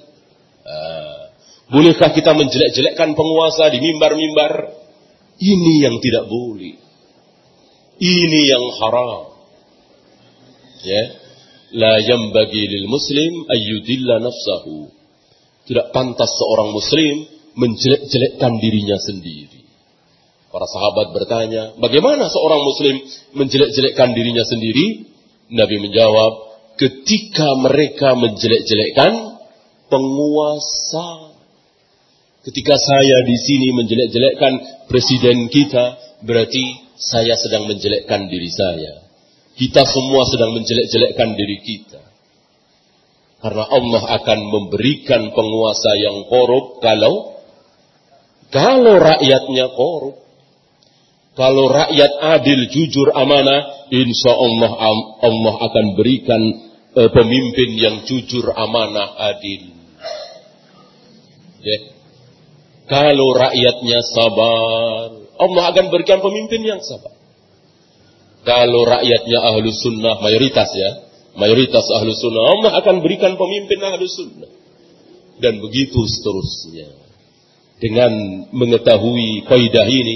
Bolehkah kita menjelek-jelekkan penguasa di mimbar-mimbar? Ini yang tidak boleh. Ini yang haram. Ya. La yambagi lil muslim ayyudilla nafsahu. Tidak pantas seorang muslim menjelek-jelekkan dirinya sendiri. Para sahabat bertanya, bagaimana seorang muslim menjelek-jelekkan dirinya sendiri? Nabi menjawab, ketika mereka menjelek-jelekkan penguasa. Ketika saya di sini menjelek-jelekkan presiden kita, berarti Saya sedang menjelekkan diri saya. Kita semua sedang menjelek-jelekkan diri kita. Karena Allah akan memberikan penguasa yang korup kalau rakyatnya korup. Kalau rakyat adil, jujur, amanah, insya Allah Allah akan berikan pemimpin yang jujur, amanah, adil. Ya. Kalau rakyatnya sabar, Allah akan berikan pemimpin yang sabar. Kalau rakyatnya ahlu sunnah, mayoritas ahlu sunnah, Allah akan berikan pemimpin ahlu sunnah. Dan begitu seterusnya. Dengan mengetahui kaidah ini,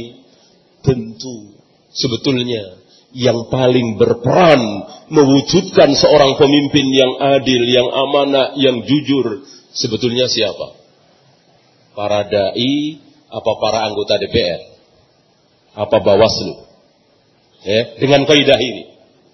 tentu sebetulnya yang paling berperan mewujudkan seorang pemimpin yang adil, yang amanah, yang jujur, sebetulnya siapa? Para dai, apa para anggota DPR? Apa Bawaslu? Ya, dengan kaidah ini.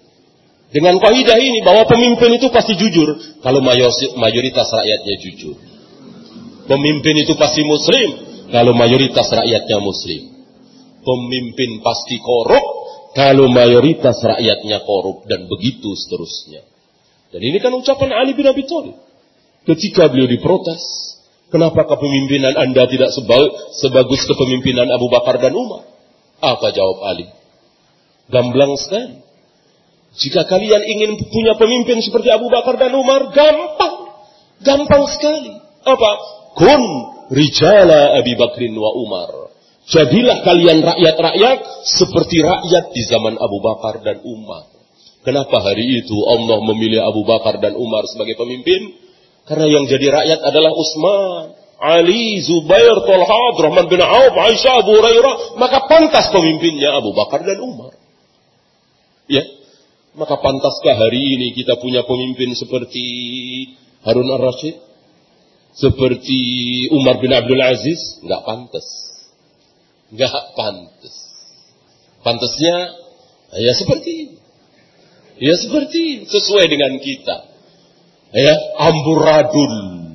Dengan kaidah ini bahwa pemimpin itu pasti jujur kalau mayoritas rakyatnya jujur. Pemimpin itu pasti muslim kalau mayoritas rakyatnya muslim. Pemimpin pasti korup kalau mayoritas rakyatnya korup, dan begitu seterusnya. Dan ini kan ucapan Ali bin Abi Thalib ketika beliau diprotes, kenapa kepemimpinan Anda tidak sebagus kepemimpinan Abu Bakar dan Umar? Apa jawab Ali? Gamblang sekali. Jika kalian ingin punya pemimpin seperti Abu Bakar dan Umar, gampang sekali. Apa? Kun rijala Abi Bakrin wa Umar. Jadilah kalian rakyat-rakyat seperti rakyat di zaman Abu Bakar dan Umar. Kenapa hari itu Allah memilih Abu Bakar dan Umar sebagai pemimpin? Karena yang jadi rakyat adalah Utsman, Ali, Zubair, Talha, Abdurrahman bin Auf, Aisyah, Abu Hurairah. Maka pantas pemimpinnya Abu Bakar dan Umar. Ya, maka pantaskah hari ini kita punya pemimpin seperti Harun Ar-Rasyid? Seperti Umar bin Abdul Aziz? Enggak pantas. Enggak pantas. Pantasnya ya seperti ini. Ya seperti ini, sesuai dengan kita. Ya, amburadul.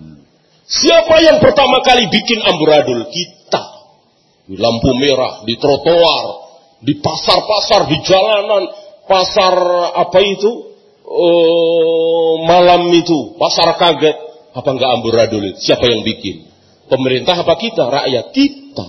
Siapa yang pertama kali bikin amburadul? Kita. Di lampu merah, di trotoar, di pasar-pasar, di jalanan, pasar apa itu? Malam itu, pasar kaget. Apa enggak amburadul itu? Siapa yang bikin? Pemerintah apa kita? Rakyat. Kita.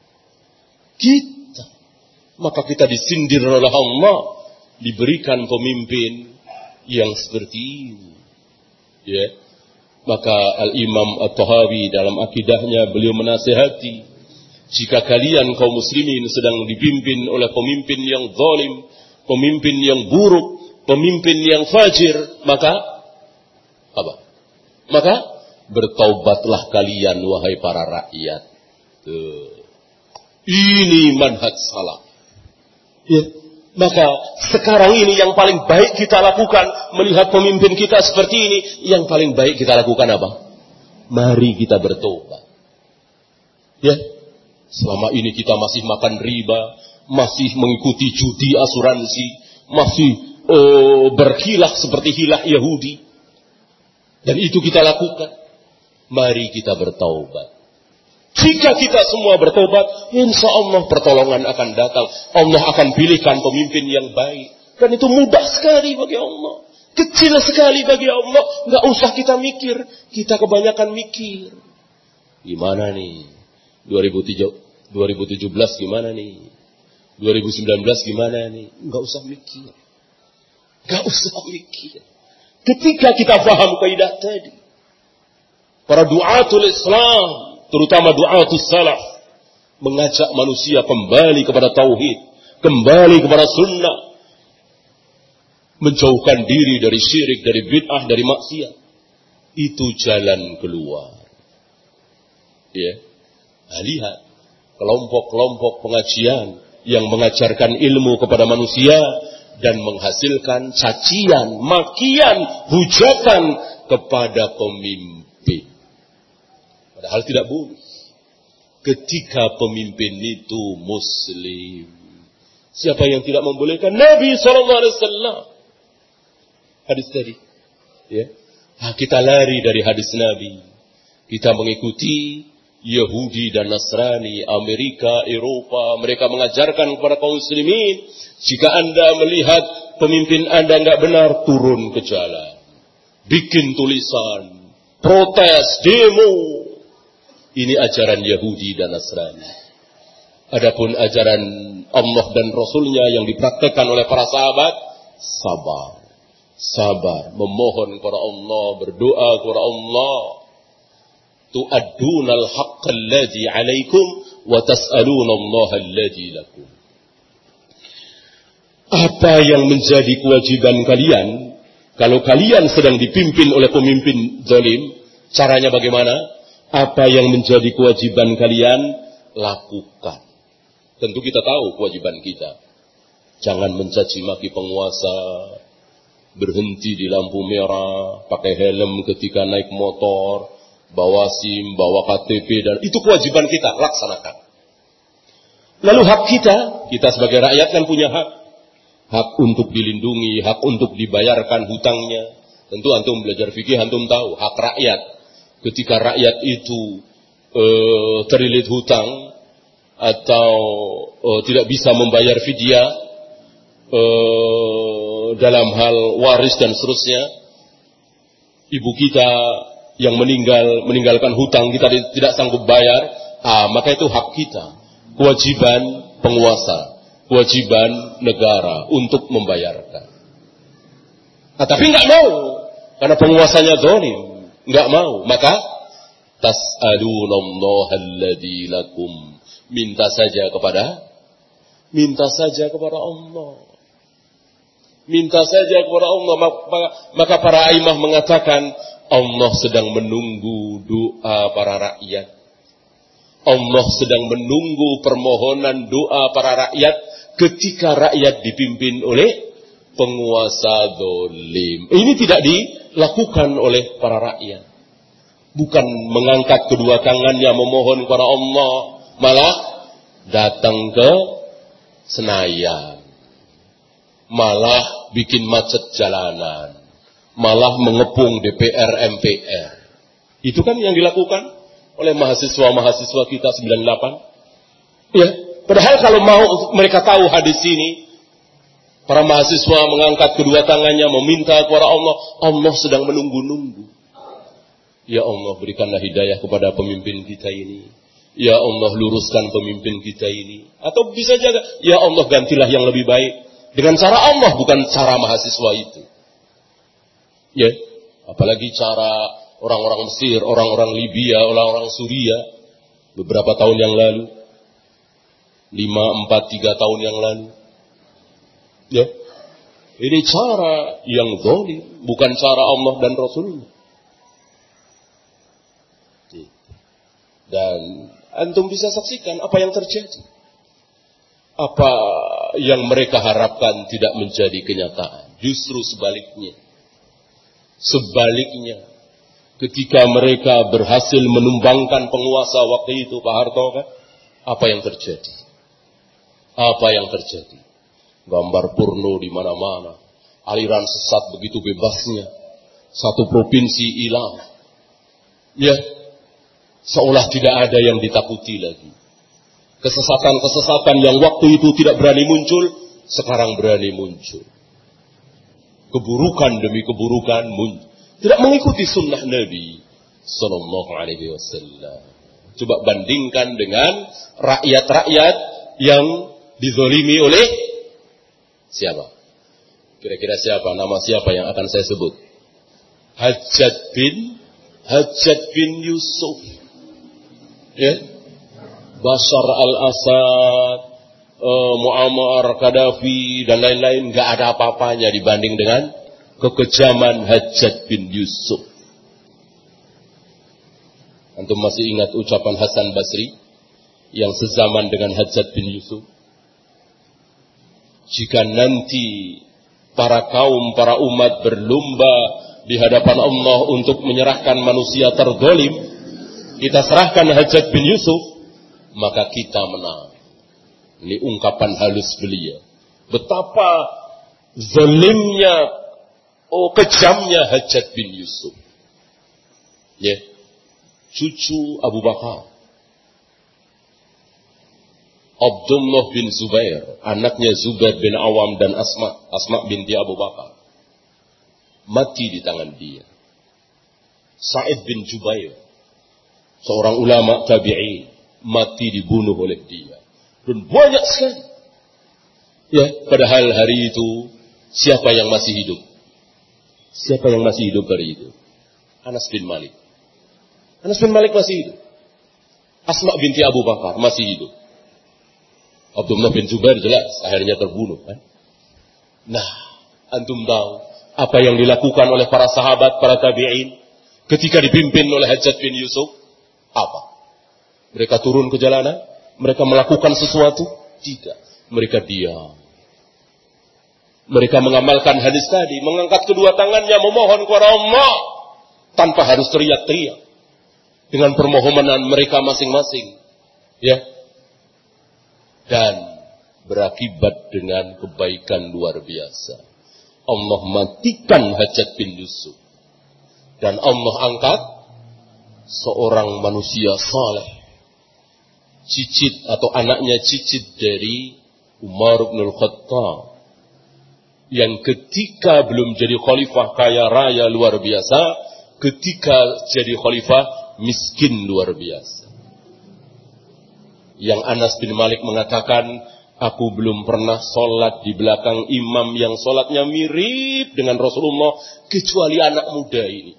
Maka kita disindir oleh Allah, diberikan pemimpin yang seperti ini. Ya. Maka Al-Imam At-Tahawi dalam akidahnya beliau menasihati, jika kalian kaum muslimin sedang dipimpin oleh pemimpin yang zalim, pemimpin yang buruk, pemimpin yang fajir, maka apa? Maka bertaubatlah kalian wahai para rakyat. Ini manhaj salaf. Ya. Maka sekarang ini yang paling baik kita lakukan, melihat pemimpin kita seperti ini, yang paling baik kita lakukan apa? Mari kita bertobat. Ya. Selama ini kita masih makan riba, masih mengikuti judi asuransi, masih berhilah seperti hilah Yahudi. Dan itu kita lakukan. Mari kita bertaubat. Jika kita semua bertobat, insya Allah pertolongan akan datang. Allah akan pilihkan pemimpin yang baik. Dan itu mudah sekali bagi Allah. Kecil sekali bagi Allah. Nggak usah kita mikir. Kita kebanyakan mikir. Gimana nih? 2017 gimana nih? 2019 gimana nih? Nggak usah mikir. Nggak usah mikir. Ketika kita paham kaidah tadi, para du'atul Islam, terutama du'atus salaf, mengajak manusia kembali kepada tauhid, kembali kepada sunnah, menjauhkan diri dari syirik, dari bid'ah, dari maksiat. Itu jalan keluar. Ya. Nah, lihat kelompok-kelompok pengajian yang mengajarkan ilmu kepada manusia dan menghasilkan cacian, makian, hujatan kepada pemimpin. Padahal tidak boleh. Ketika pemimpin itu muslim. Siapa yang tidak membolehkan? Nabi SAW. Hadis tadi. Ya. Nah, kita lari dari hadis Nabi. Kita mengikuti Yahudi dan Nasrani, Amerika, Eropa, mereka mengajarkan kepada kaum muslimin, jika Anda melihat pemimpin Anda enggak benar, turun ke jalan. Bikin tulisan, protes, demo. Ini ajaran Yahudi dan Nasrani. Adapun ajaran Allah dan Rasulnya yang dipraktekkan oleh para sahabat, sabar. Sabar, memohon kepada Allah, berdoa kepada Allah. Tu'addunal haqqal ladzi 'alaikum wa tas'aluna Allah alladzi lakum. Apa yang menjadi kewajiban kalian kalau kalian sedang dipimpin oleh pemimpin zalim? Caranya bagaimana? Apa yang menjadi kewajiban kalian, lakukan. Tentu kita tahu kewajiban kita. Jangan mencaci maki penguasa, berhenti di lampu merah, pakai helm ketika naik motor, bawa SIM, bawa KTP, dan itu kewajiban kita, laksanakan. Lalu hak kita sebagai rakyat kan punya hak. Hak untuk dilindungi, hak untuk dibayarkan hutangnya. Tentu antum belajar fikih, antum tahu, hak rakyat. Ketika rakyat itu terlilit hutang, atau tidak bisa membayar fidyah, dalam hal waris dan seterusnya, ibu kita yang meninggalkan hutang kita tidak sanggup bayar, maka itu hak kita, kewajiban penguasa, kewajiban negara untuk membayarkan. Tapi nggak mau, karena penguasanya zalim, nggak mau, maka tas'alunallaha alladzi lakum, minta saja kepada Allah. Minta saja kepada Allah. Maka para aimah mengatakan Allah sedang menunggu doa para rakyat. Allah sedang menunggu permohonan doa para rakyat ketika rakyat dipimpin oleh penguasa zalim. Ini tidak dilakukan oleh para rakyat. Bukan mengangkat kedua tangannya memohon kepada Allah, malah datang ke Senayan, malah bikin macet jalanan, malah mengepung DPR MPR. Itu kan yang dilakukan oleh mahasiswa-mahasiswa kita 98. Ya, padahal kalau mau mereka tahu hadis ini, para mahasiswa mengangkat kedua tangannya meminta kepada Allah, Allah sedang menunggu-nunggu. Ya Allah, berikanlah hidayah kepada pemimpin kita ini. Ya Allah, luruskan pemimpin kita ini. Atau bisa jaga, ya Allah, gantilah yang lebih baik. Dengan cara Allah, bukan cara mahasiswa itu. Ya, apalagi cara orang-orang Mesir, orang-orang Libya, orang-orang Suriah, beberapa tahun yang lalu. 3 tahun yang lalu. Ya, ini cara yang zalim, bukan cara Allah dan Rasulnya. Dan antum bisa saksikan apa yang terjadi. Apa yang mereka harapkan tidak menjadi kenyataan. Justru sebaliknya. Sebaliknya. Ketika mereka berhasil menumbangkan penguasa waktu itu, Pak Harto kan, apa yang terjadi? Apa yang terjadi? Gambar porno di mana-mana. Aliran sesat begitu bebasnya. Satu provinsi hilang. Ya. Seolah tidak ada yang ditakuti lagi. Kesesatan-kesesatan yang waktu itu tidak berani muncul, sekarang berani muncul. Keburukan demi keburukan muncul. Tidak mengikuti sunnah Nabi Sallallahu Alaihi Wasallam. Coba bandingkan dengan rakyat-rakyat yang dizolimi oleh siapa? Kira-kira siapa? Nama siapa yang akan saya sebut? Hajjaj bin Yusuf. Ya, Bashar al-Assad, Muammar Gaddafi dan lain-lain, nggak ada apa-apanya dibanding dengan kekejaman Hajjaj bin Yusuf. Antum masih ingat ucapan Hasan Basri yang sezaman dengan Hajjaj bin Yusuf? Jika nanti para kaum, para umat berlomba di hadapan Allah untuk menyerahkan manusia terzalim, kita serahkan Hajjaj bin Yusuf, maka kita menang. Ini ungkapan halus beliau. Betapa zalimnya, kejamnya Hajjaj bin Yusuf. Ya, cucu Abu Bakar, Abdullah bin Zubair, anaknya Zubair bin Awam dan Asma binti Abu Bakar, mati di tangan dia. Sa'id bin Jubair, seorang ulama tabi'in, mati dibunuh oleh dia. Dan banyak sekali. Ya, padahal hari itu siapa yang masih hidup? Siapa yang masih hidup hari itu? Anas bin Malik. Anas bin Malik masih hidup. Asma binti Abu Bakar masih hidup. Abdullah bin Zubair jelas akhirnya terbunuh kan? Nah, antum tahu apa yang dilakukan oleh para sahabat, para tabi'in ketika dipimpin oleh Hajjaj bin Yusuf? Apa? Mereka turun ke jalanan? Mereka melakukan sesuatu? Tidak. Mereka diam. Mereka mengamalkan hadis tadi, mengangkat kedua tangannya memohon kepada Allah tanpa harus teriak-teriak dengan permohonan mereka masing-masing. Ya. Dan berakibat dengan kebaikan luar biasa. Allah matikan Hajjaj bin Yusuf. Dan Allah angkat seorang manusia saleh, cicit atau anaknya cicit dari Umar bin Khattab, yang ketika belum jadi khalifah kaya raya luar biasa, ketika jadi khalifah miskin luar biasa. Yang Anas bin Malik mengatakan, aku belum pernah sholat di belakang imam yang sholatnya mirip dengan Rasulullah, kecuali anak muda ini.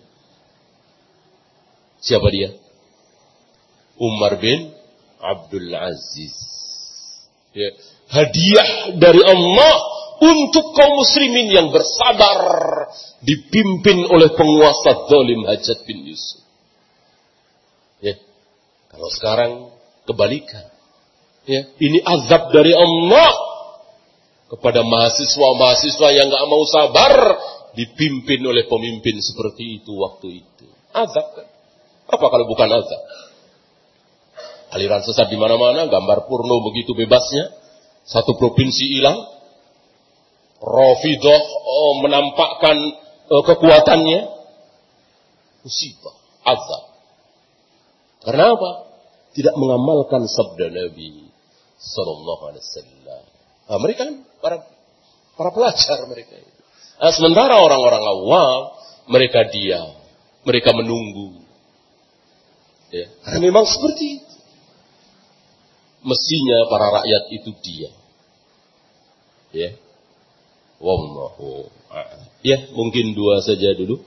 Siapa dia? Umar bin Abdul Aziz. Ya. Hadiah dari Allah untuk kaum muslimin yang bersabar, dipimpin oleh penguasa zalim Hajjaj bin Yusuf. Ya. Kalau sekarang kebalikan. Ya, ini azab dari Allah kepada mahasiswa-mahasiswa yang gak mau sabar, dipimpin oleh pemimpin seperti itu waktu itu. Azab kan? Apa kalau bukan azab? Aliran sesat di mana-mana, gambar porno begitu bebasnya, satu provinsi hilang, Rafidah menampakkan kekuatannya, musibah, azab. Karena apa? Tidak mengamalkan sabda Nabi Sallallahu Alaihi Wasallam. Nah, mereka kan para pelajar mereka itu. Nah, sementara orang-orang awam mereka diam, mereka menunggu. Ya, karena memang seperti itu. Mestinya para rakyat itu diam. Ya, wallahu a'lam. Ya, mungkin dua saja dulu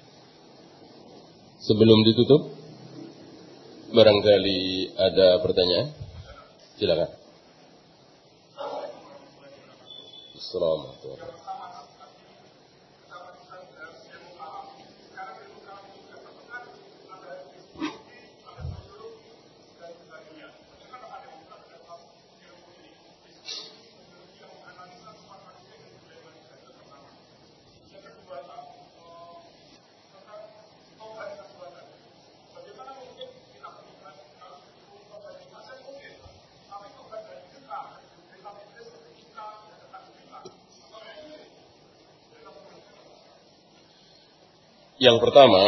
sebelum ditutup. Barangkali ada pertanyaan. Silakan. Assalamualaikum. Yang pertama,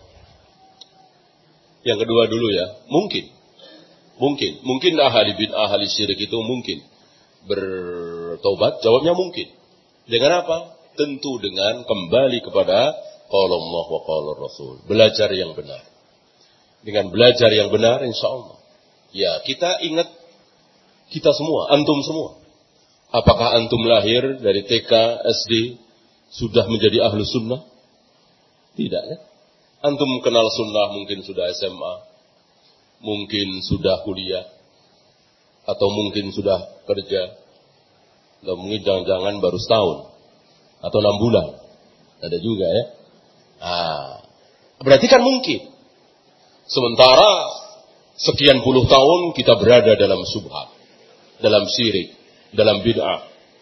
yang kedua dulu ya, mungkin ahli bid'ah, ahli syirik itu mungkin bertobat. Jawabnya mungkin. Dengan apa? Tentu dengan kembali kepada qala Allah wa qala Rasul. Belajar yang benar. Dengan belajar yang benar, insya Allah. Ya, kita ingat, kita semua, antum semua. Apakah antum lahir dari TK, SD, sudah menjadi ahlu sunnah? Tidak ya. Antum kenal sunnah mungkin sudah SMA, mungkin sudah kuliah, atau mungkin sudah kerja, atau mungkin jangan-jangan baru setahun, atau 6 bulan. Ada juga ya. Berarti kan mungkin. Sementara sekian puluh tahun kita berada dalam subhat, dalam syirik, dalam bid'ah.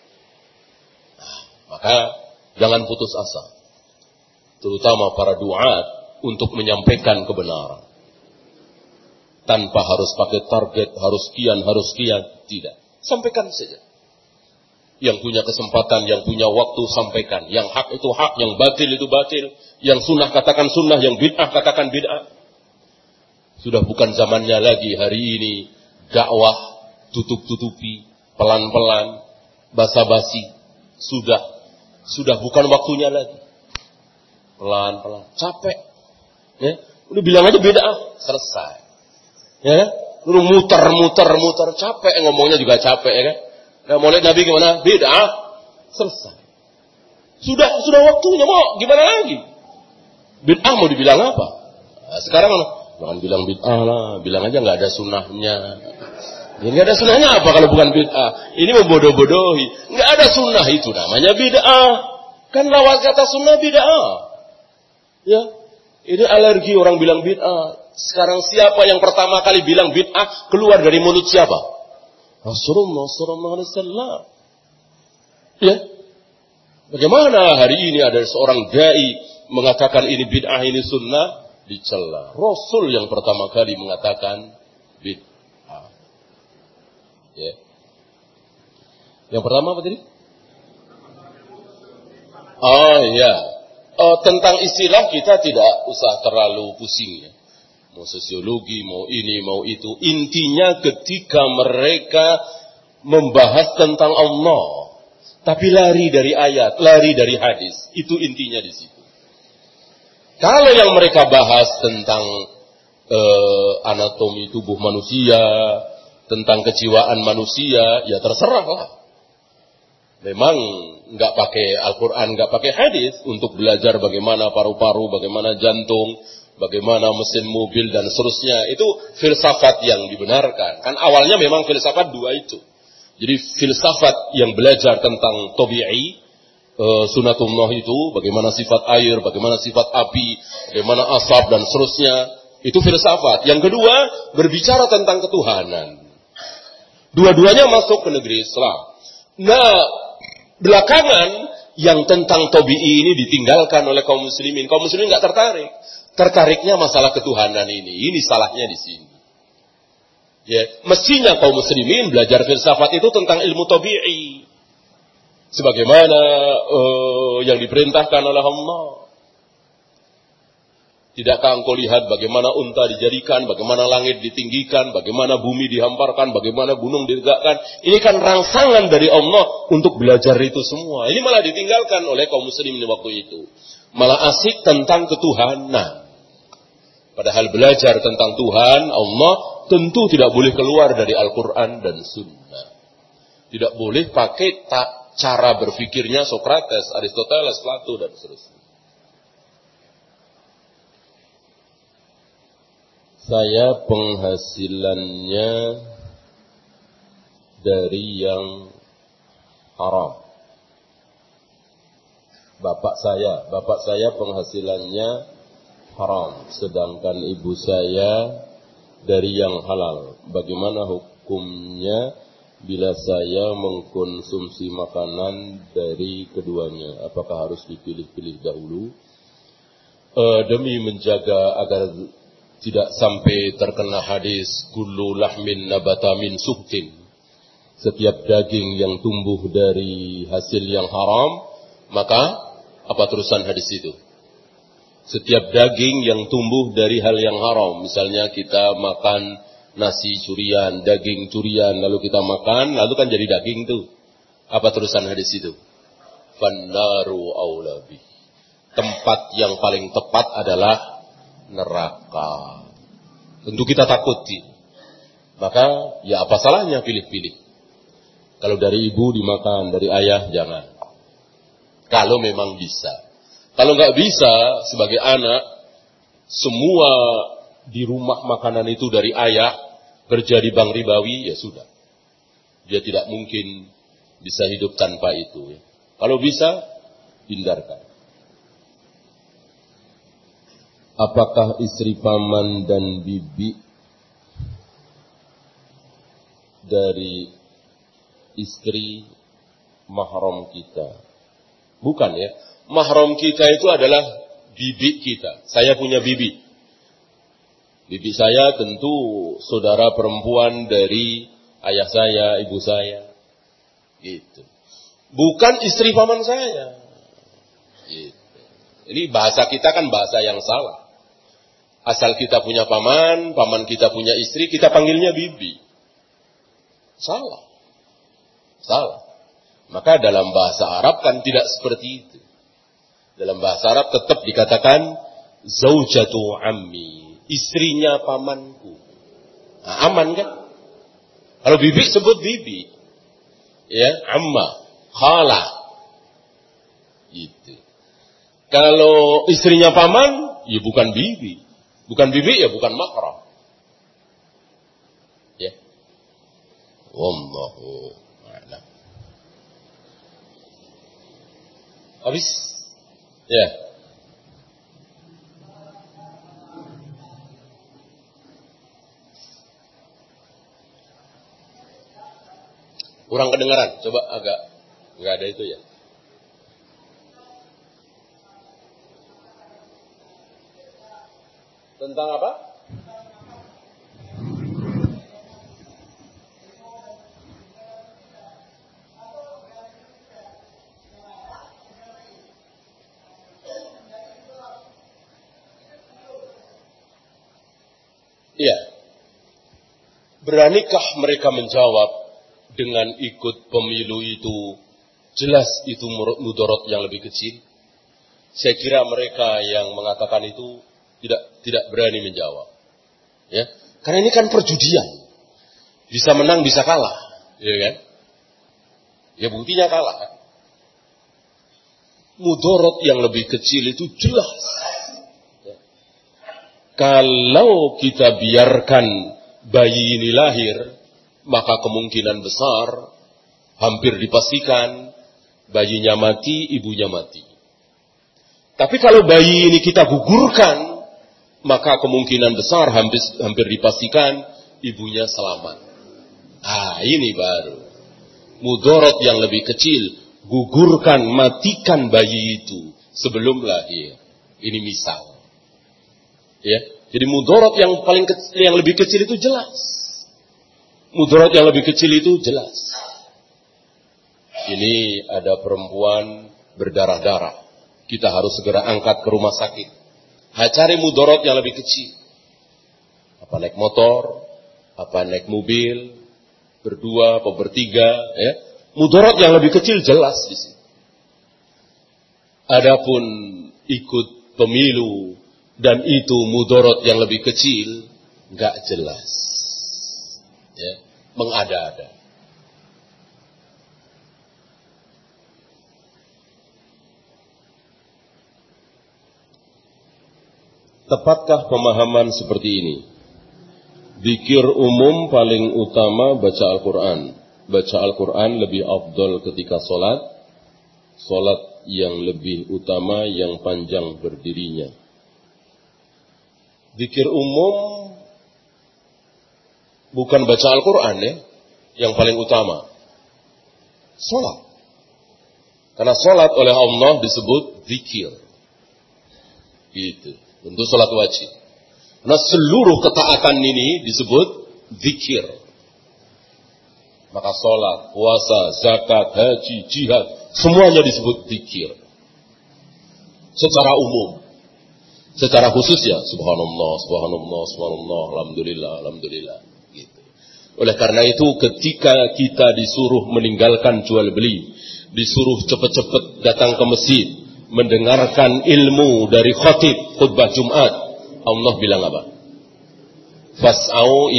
Maka jangan putus asa. Terutama para duat untuk menyampaikan kebenaran. Tanpa harus pakai target, harus kian, tidak. Sampaikan saja. Yang punya kesempatan, yang punya waktu, sampaikan. Yang hak itu hak, yang batil itu batil. Yang sunnah katakan sunnah, yang bid'ah katakan bid'ah. Sudah bukan zamannya lagi hari ini dakwah tutup-tutupi, pelan-pelan, basa-basi. Sudah bukan waktunya lagi. Pelan-pelan, capek. Ya, udah bilang aja bid'ah, selesai. Ya, lu muter, capek, ngomongnya juga capek ya kan. Nah, mulai Nabi gimana? Bid'ah, selesai. Sudah waktunya, mau gimana lagi? Bid'ah mau dibilang apa? Nah, sekarang jangan bilang bid'ah lah, bilang aja nggak ada sunnahnya. Jadi nggak ada sunnahnya apa kalau bukan bid'ah? Ini membodoh-bodohi. Nggak ada sunnah itu namanya bid'ah. Kan lawan kata sunnah bid'ah. Ya, ini alergi orang bilang bid'ah. Sekarang siapa yang pertama kali bilang bid'ah keluar dari mulut siapa? Rasulullah SAW. Ya, bagaimana hari ini ada seorang dai mengatakan ini bid'ah, ini sunnah, dicela. Rasul yang pertama kali mengatakan bid'ah. Ya. Yang pertama apa tadi? Oh iya. Tentang istilah kita tidak usah terlalu pusing ya. Mau sosiologi, mau ini, mau itu. Intinya ketika mereka membahas tentang Allah, tapi lari dari ayat, lari dari hadis, itu intinya di situ. Kalau yang mereka bahas tentang anatomi tubuh manusia, tentang kejiwaan manusia, ya terserahlah. Memang nggak pakai Al-Quran, nggak pakai hadis untuk belajar bagaimana paru-paru, bagaimana jantung, bagaimana mesin mobil dan seterusnya. Itu filsafat yang dibenarkan. Kan awalnya memang filsafat dua itu. Jadi filsafat yang belajar tentang tabi'i, sunatullah itu, bagaimana sifat air, bagaimana sifat api, bagaimana asap dan seterusnya. Itu filsafat. Yang kedua, berbicara tentang ketuhanan. Dua-duanya masuk ke negeri Islam. Nah, belakangan yang tentang tabi'i ini ditinggalkan oleh kaum muslimin. Kaum muslimin nggak tertarik. Tertariknya masalah ketuhanan ini. Ini salahnya di sini. Ya, mestinya kaum muslimin belajar filsafat itu tentang ilmu tabi'i. Sebagaimana yang diperintahkan oleh Allah. Tidakkah engkau lihat bagaimana unta dijadikan, bagaimana langit ditinggikan, bagaimana bumi dihamparkan, bagaimana gunung ditegakkan. Ini kan rangsangan dari Allah untuk belajar itu semua. Ini malah ditinggalkan oleh kaum muslimin waktu itu. Malah asik tentang ketuhanan. Padahal belajar tentang Tuhan, Allah, tentu tidak boleh keluar dari Al-Quran dan Sunnah. Tidak boleh pakai cara berpikirnya Sokrates, Aristoteles, Plato, dan seterusnya. Saya penghasilannya dari yang haram. Bapak saya penghasilannya haram, sedangkan ibu saya dari yang halal. Bagaimana hukumnya bila saya mengkonsumsi makanan dari keduanya? Apakah harus dipilih-pilih dahulu? Demi menjaga agar tidak sampai terkena hadis kullu lahmin nabata min suhtin. Setiap daging yang tumbuh dari hasil yang haram, maka apa terusan hadis itu? Setiap daging yang tumbuh dari hal yang haram, misalnya kita makan nasi curian, daging curian, lalu kita makan, lalu kan jadi daging tuh. Apa terusan hadis itu? Fannaru aulabi. Tempat yang paling tepat adalah neraka. Tentu kita takuti. Maka ya apa salahnya pilih-pilih. Kalau dari ibu dimakan, dari ayah jangan. Kalau memang bisa. Kalau nggak bisa, sebagai anak, semua di rumah makanan itu dari ayah, kerja di bank ribawi, ya sudah. Dia tidak mungkin bisa hidup tanpa itu. Kalau bisa, hindarkan. Apakah istri paman dan bibi dari istri mahram kita? Bukan ya. Mahram kita itu adalah bibi kita. Saya punya bibi. Bibi saya tentu saudara perempuan dari ayah saya, ibu saya. Gitu. Bukan istri paman saya. Gitu. Ini bahasa kita kan bahasa yang salah. Asal kita punya paman, paman kita punya istri, kita panggilnya bibi. Salah. Salah. Maka dalam bahasa Arab kan tidak seperti itu. Dalam bahasa Arab tetap dikatakan zaujatu ammi, istrinya pamanku. Nah, aman kan? Kalau bibi sebut bibi. Ya, amma, khala. Gitu. Kalau istrinya paman, ya bukan bibi. Bukan bibi, ya bukan mahram. Ya. Wallahu a'lam. Habis? Ya. Kurang kedengaran. Coba agak enggak ada itu ya. Tentang apa? Iya. Beranikah mereka menjawab dengan ikut pemilu itu? Jelas itu mudarat yang lebih kecil. Saya kira mereka yang mengatakan itu tidak berani menjawab. Ya. Karena ini kan perjudian. Bisa menang, bisa kalah. Ya kan? Ya buktinya kalah kan? Mudarat yang lebih kecil itu jelas. Ya. Kalau kita biarkan bayi ini lahir, maka kemungkinan besar, hampir dipastikan, bayinya mati, ibunya mati. Tapi kalau bayi ini kita gugurkan, maka kemungkinan besar hampir dipastikan ibunya selamat. Ini baru mudarat yang lebih kecil, gugurkan, matikan bayi itu sebelum lahir. Ini misal. Ya, jadi mudarat yang paling kecil, yang lebih kecil itu jelas. Mudarat yang lebih kecil itu jelas. Ini ada perempuan berdarah-darah. Kita harus segera angkat ke rumah sakit. Cari mudarat yang lebih kecil. Apa naik motor, apa naik mobil, berdua, apa bertiga, ya. Mudarat yang lebih kecil jelas di sini. Adapun ikut pemilu dan itu mudarat yang lebih kecil, enggak jelas. Ya, mengada-ada. Tepatkah pemahaman seperti ini? Zikir umum paling utama baca Al-Quran. Baca Al-Quran lebih afdal ketika sholat. Sholat yang lebih utama, yang panjang berdirinya. Zikir umum bukan baca Al-Quran ya, yang paling utama. Sholat. Karena sholat oleh Allah disebut zikir. Gitu. Tentu sholat wajib. Nah seluruh ketaatan ini disebut zikir. Maka sholat, puasa, zakat, haji, jihad, semuanya disebut zikir. Secara umum. Secara khusus ya, subhanallah, subhanallah, subhanallah, alhamdulillah, alhamdulillah. Gitu. Oleh karena itu ketika kita disuruh meninggalkan jual beli, disuruh cepat-cepat datang ke masjid, mendengarkan ilmu dari khatib khutbah Jumat, Allah bilang apa? Fas'au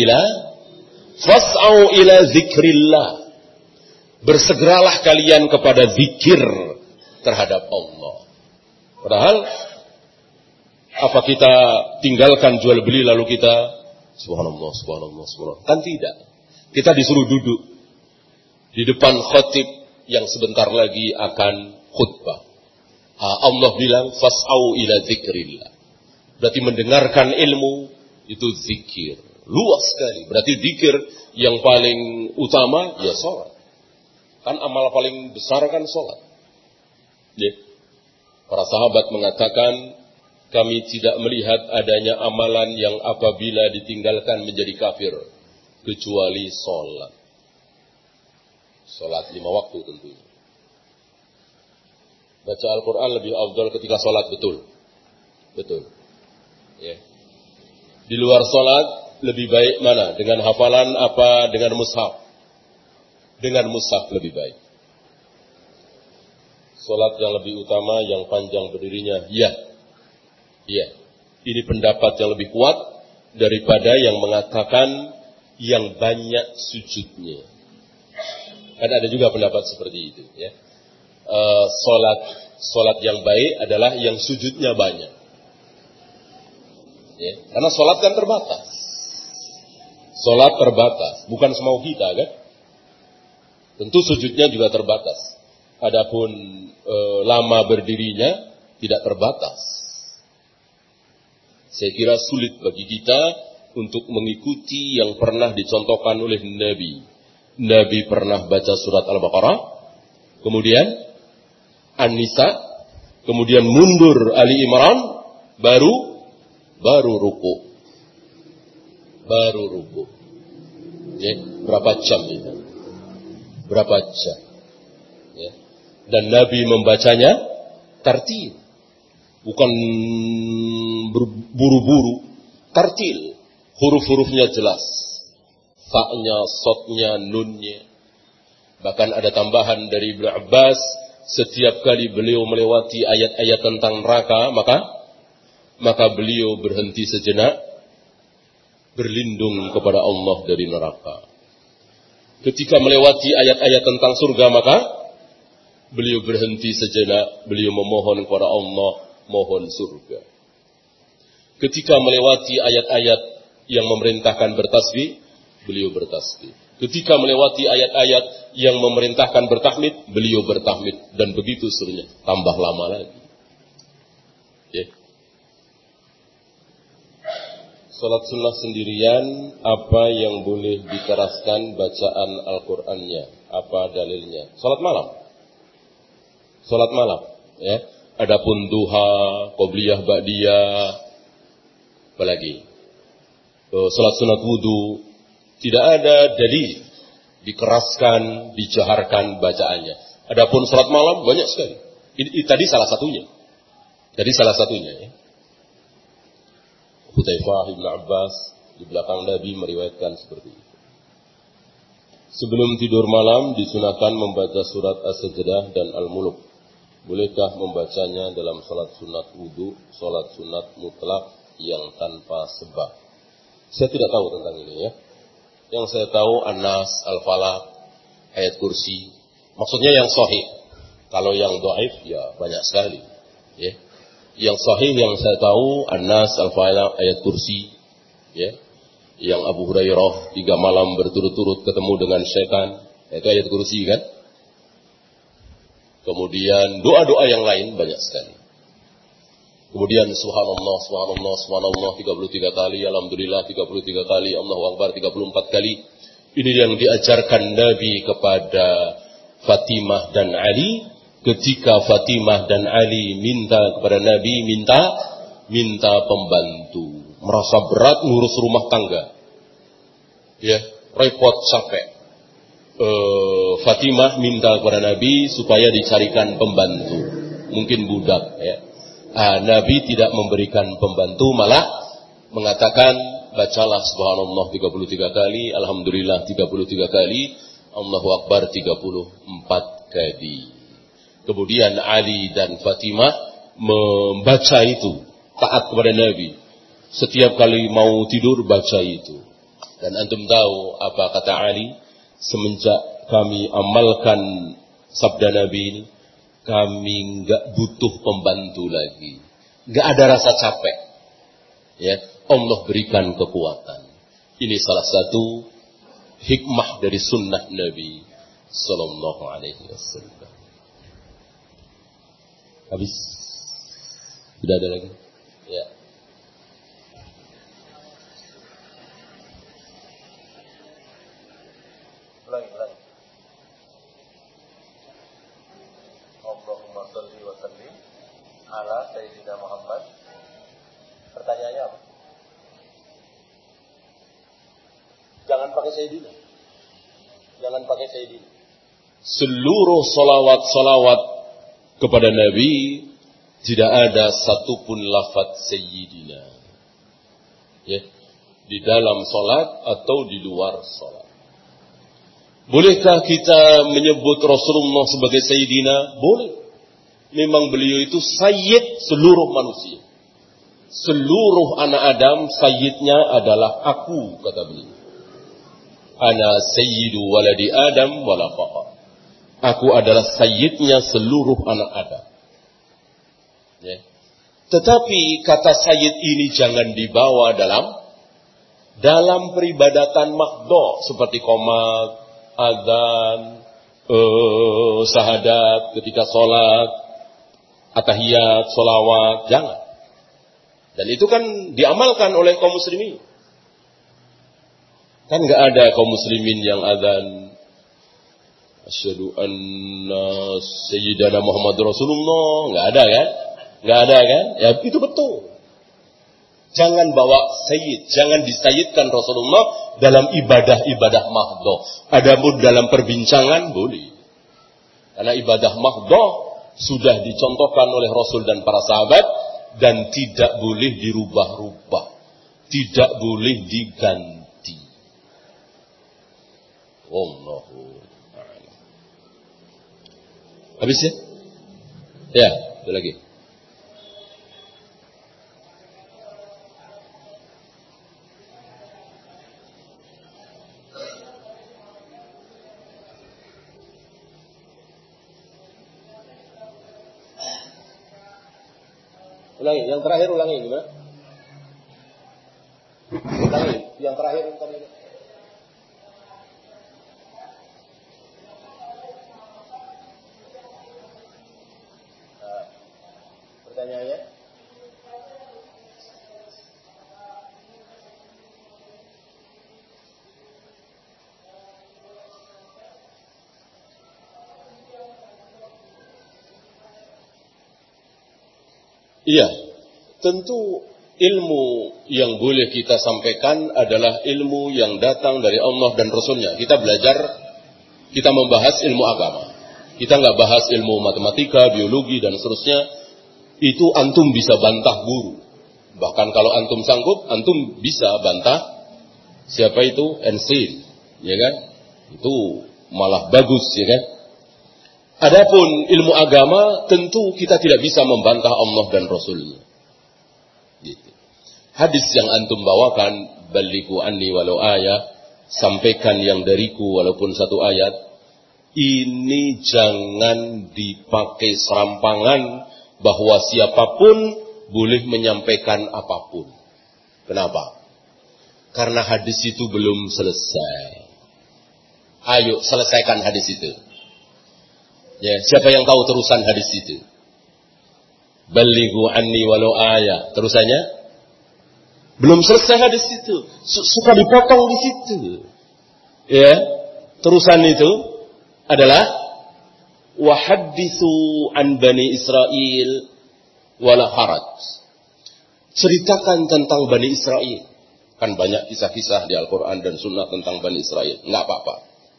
ila zikrillah. Bersegeralah kalian kepada zikir terhadap Allah. Padahal apa kita tinggalkan jual beli lalu kita subhanallah, subhanallah, subhanallah? Kan tidak. Kita disuruh duduk di depan khatib yang sebentar lagi akan khutbah. Allah bilang fas'au ila zikrillah. Berarti mendengarkan ilmu itu zikir. Luas sekali. Berarti zikir yang paling utama ya sholat. Kan amal paling besar kan sholat. Ya. Para sahabat mengatakan kami tidak melihat adanya amalan yang apabila ditinggalkan menjadi kafir kecuali sholat. Sholat 5 waktu tentunya. Baca Al-Quran lebih afdal ketika sholat, betul. Betul. Ya. Di luar sholat lebih baik mana? Dengan hafalan apa dengan mushaf? dengan mushaf lebih baik. Salat yang lebih utama, yang panjang berdirinya, ya. Ini pendapat yang lebih kuat daripada yang mengatakan yang banyak sujudnya. Kan ada juga pendapat seperti itu, ya. Salat yang baik adalah yang sujudnya banyak. Ya, karena salat kan terbatas. Salat terbatas, bukan semau kita kan? Tentu sujudnya juga terbatas. Adapun lama berdirinya tidak terbatas. Saya kira sulit bagi kita untuk mengikuti yang pernah dicontohkan oleh Nabi. Nabi pernah baca surat Al-Baqarah, kemudian An-Nisa, kemudian mundur Ali Imran, baru ruku. Ya, berapa jam itu? Berapa jam? Ya. Dan Nabi membacanya tartil, bukan buru-buru, tartil. Huruf-hurufnya jelas, fa-nya, sod-nya, nun-nya. Bahkan ada tambahan dari Ibnu Abbas, setiap kali beliau melewati ayat-ayat tentang neraka, maka beliau berhenti sejenak, berlindung kepada Allah dari neraka. Ketika melewati ayat-ayat tentang surga, maka beliau berhenti sejenak, beliau memohon kepada Allah, mohon surga. Ketika melewati ayat-ayat yang memerintahkan bertasbih, beliau bertasbih. Ketika melewati ayat-ayat yang memerintahkan bertahmid, beliau bertahmid. Dan begitu seterusnya, tambah lama lagi. Ya. Salat sunnah sendirian, apa yang boleh dikeraskan bacaan Al-Qur'annya? Apa dalilnya? Salat malam, ya. Adapun duha, qobliyah, ba'diyah, apalagi salat sunat wudu, tidak ada dalil dikeraskan, dijaharkan bacaannya. Adapun salat malam banyak sekali. Ini tadi salah satunya. Ya. Hudzaifah Ibn Abbas di belakang Nabi meriwayatkan seperti itu. Sebelum tidur malam disunahkan membaca surat As-Sajdah dan Al-Mulk. Bolehkah membacanya dalam salat sunat wudu, salat sunat mutlak yang tanpa sebab? Saya tidak tahu tentang ini, ya. Yang saya tahu An-Nas, Al-Falaq, ayat kursi. Maksudnya yang sahih. Kalau yang dhaif ya banyak sekali, ya. Yang sahih yang saya tahu An-Nas, Al-Falaq, ayat kursi, ya. Yang Abu Hurairah 3 malam berturut-turut ketemu dengan syaitan, itu ayat kursi kan. Kemudian doa-doa yang lain banyak sekali. Kemudian subhanallah, subhanallah, subhanallah 33 kali, alhamdulillah 33 kali, Allahu Akbar 34 kali. Ini yang diajarkan Nabi kepada Fatimah dan Ali. Ketika Fatimah dan Ali minta kepada Nabi, minta pembantu. Merasa berat ngurus rumah tangga. Ya, repot, capek. Fatimah minta kepada Nabi supaya dicarikan pembantu. Mungkin budak, ya. Nabi tidak memberikan pembantu, malah mengatakan bacalah subhanallah 33 kali, alhamdulillah 33 kali, Allahu Akbar 34 kali. Kemudian Ali dan Fatimah membaca itu, taat kepada Nabi. Setiap kali mau tidur baca itu. Dan antum tahu apa kata Ali? Semenjak kami amalkan sabda Nabi ini, kami enggak butuh pembantu lagi. Enggak ada rasa capek. Ya, Allah berikan kekuatan. Ini salah satu hikmah dari sunnah Nabi sallallahu alaihi wasallam. Habis? Tidak ada lagi? Ya. Ulangi. Allahumma shalli wa sallim ala Sayyidina Muhammad. Pertanyaannya apa? Jangan pakai Sayyidina. Seluruh salawat kepada Nabi tidak ada satupun lafaz Sayyidina. Ya, di dalam salat atau di luar salat. Bolehkah kita menyebut Rasulullah sebagai Sayyidina? Boleh. Memang beliau itu Sayyid seluruh manusia. Seluruh anak Adam, Sayyidnya adalah aku, kata beliau. Ana Sayyidu waladi Adam wala faqar. Aku adalah Sayyidnya seluruh anak Adam. Ya. Tetapi kata Sayyid ini jangan dibawa dalam peribadatan mahdhah seperti qomat, azan, syahadat ketika sholat, atahiyat, sholawat, jangan. Dan itu kan diamalkan oleh kaum muslimin. Kan nggak ada kaum muslimin yang azan asyhadu anna sayyidana Muhammad Rasulullah, nggak ada kan? Nggak ada kan? Ya itu betul. Jangan bawa sayyid, jangan disayyidkan Rasulullah dalam ibadah-ibadah mahdhah. Adapun dalam perbincangan boleh. Karena ibadah mahdhah sudah dicontohkan oleh Rasul dan para sahabat dan tidak boleh dirubah-rubah, tidak boleh diganti. Wallahu a'lam. Habis ya? Ya, ada lagi. Ulangi, yang terakhir ulangi gimana? Ulangi, yang terakhir tadi. Pertanyaannya? Iya, tentu ilmu yang boleh kita sampaikan adalah ilmu yang datang dari Allah dan Rasulnya. Kita belajar, kita membahas ilmu agama. Kita nggak bahas ilmu matematika, biologi, dan seterusnya. Itu antum bisa bantah guru. Bahkan kalau antum sanggup, antum bisa bantah siapa itu Einstein, ya kan? Itu malah bagus, ya kan? Adapun ilmu agama, tentu kita tidak bisa membantah Allah dan Rasulnya. Gitu. Hadis yang antum bawakan, balighu anni walau ayat, sampaikan yang dariku walaupun satu ayat, ini jangan dipakai serampangan bahwa siapapun boleh menyampaikan apapun. Kenapa? Karena hadis itu belum selesai. Ayo selesaikan hadis itu. Ya, siapa yang tahu terusan hadis itu? Balighu anni walau ayat. Terusannya belum selesai hadis itu. Suka dipotong di situ. Ya, terusan itu adalah wa haditsu an bani Israil wala haraj. Ceritakan tentang Bani Israel. Kan banyak kisah-kisah di Al-Quran dan Sunnah tentang Bani Israel. Enggak apa-apa.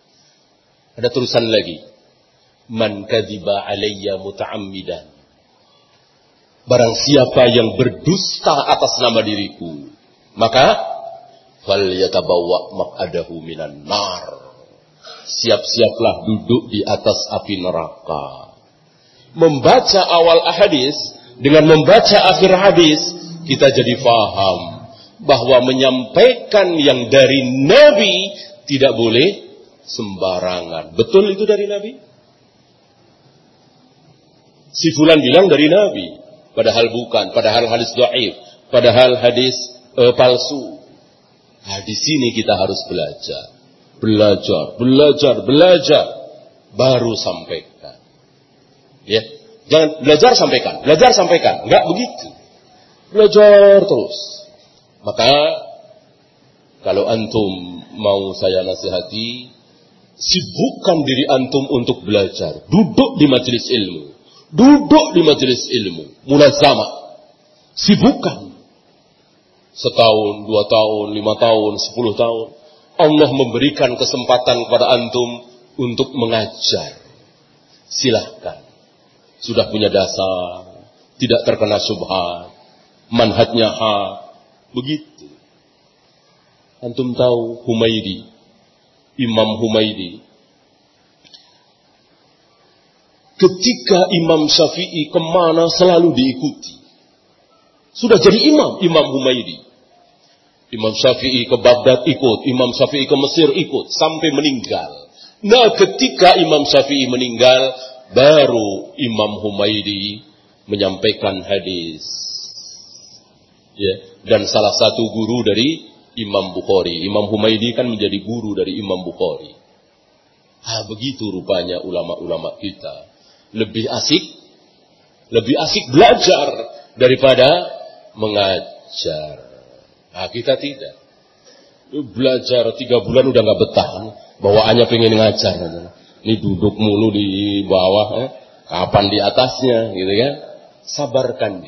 Ada terusan lagi. Man kadhiba alayya muta'ammidan. Barang siapa yang berdusta atas nama diriku, maka falyatabawwa maq'adahu minan nar. Siap-siaplah duduk di atas api neraka. Membaca awal hadis dengan membaca akhir hadis, kita jadi faham bahwa menyampaikan yang dari Nabi tidak boleh sembarangan. Betul itu dari Nabi? Si fulan bilang dari Nabi, padahal bukan, padahal hadis dhaif, padahal hadis palsu. Nah, di sini kita harus belajar, baru sampaikan. Ya, jangan belajar sampaikan, enggak begitu. Belajar terus. Maka kalau antum mau saya nasihati, sibukkan diri antum untuk belajar, duduk di majelis ilmu. Duduk di majelis ilmu, mulazamah, sibukkan. Setahun, 2 tahun, 5 tahun, 10 tahun. Allah memberikan kesempatan kepada antum untuk mengajar. Silahkan. Sudah punya dasar, tidak terkena syubhat, manhajnya hak, begitu. Antum tahu Humaidi, Imam Humaidi, Ketika Imam Syafi'i kemana selalu diikuti. Sudah jadi imam, Imam Humaidi. Imam Syafi'i ke Baghdad ikut, Imam Syafi'i ke Mesir ikut, sampai meninggal. Nah, ketika Imam Syafi'i meninggal, baru Imam Humaidi menyampaikan hadis. Ya, dan salah satu guru dari Imam Bukhari. Imam Humaidi kan menjadi guru dari Imam Bukhari. Begitu rupanya ulama-ulama kita. Lebih asik belajar daripada mengajar. Kita tidak. Belajar 3 bulan udah gak betah. Bawaannya pengen ngajar. Ini duduk mulu di bawah. Kapan di atasnya gitu kan. Sabarkan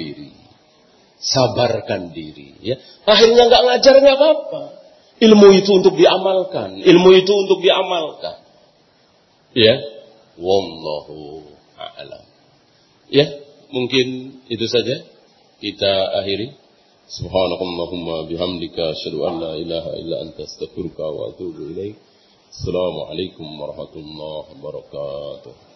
diri. Ya. Akhirnya gak ngajar gak apa-apa. Ilmu itu untuk diamalkan. Ya. Wallahu a'lam. Ya, mungkin itu saja kita akhiri. Subhanakallahumma bihamdika asyhadu an la ilaha illa anta astaghfiruka wa atubu ilaik. Assalamualaikum warahmatullahi wabarakatuh.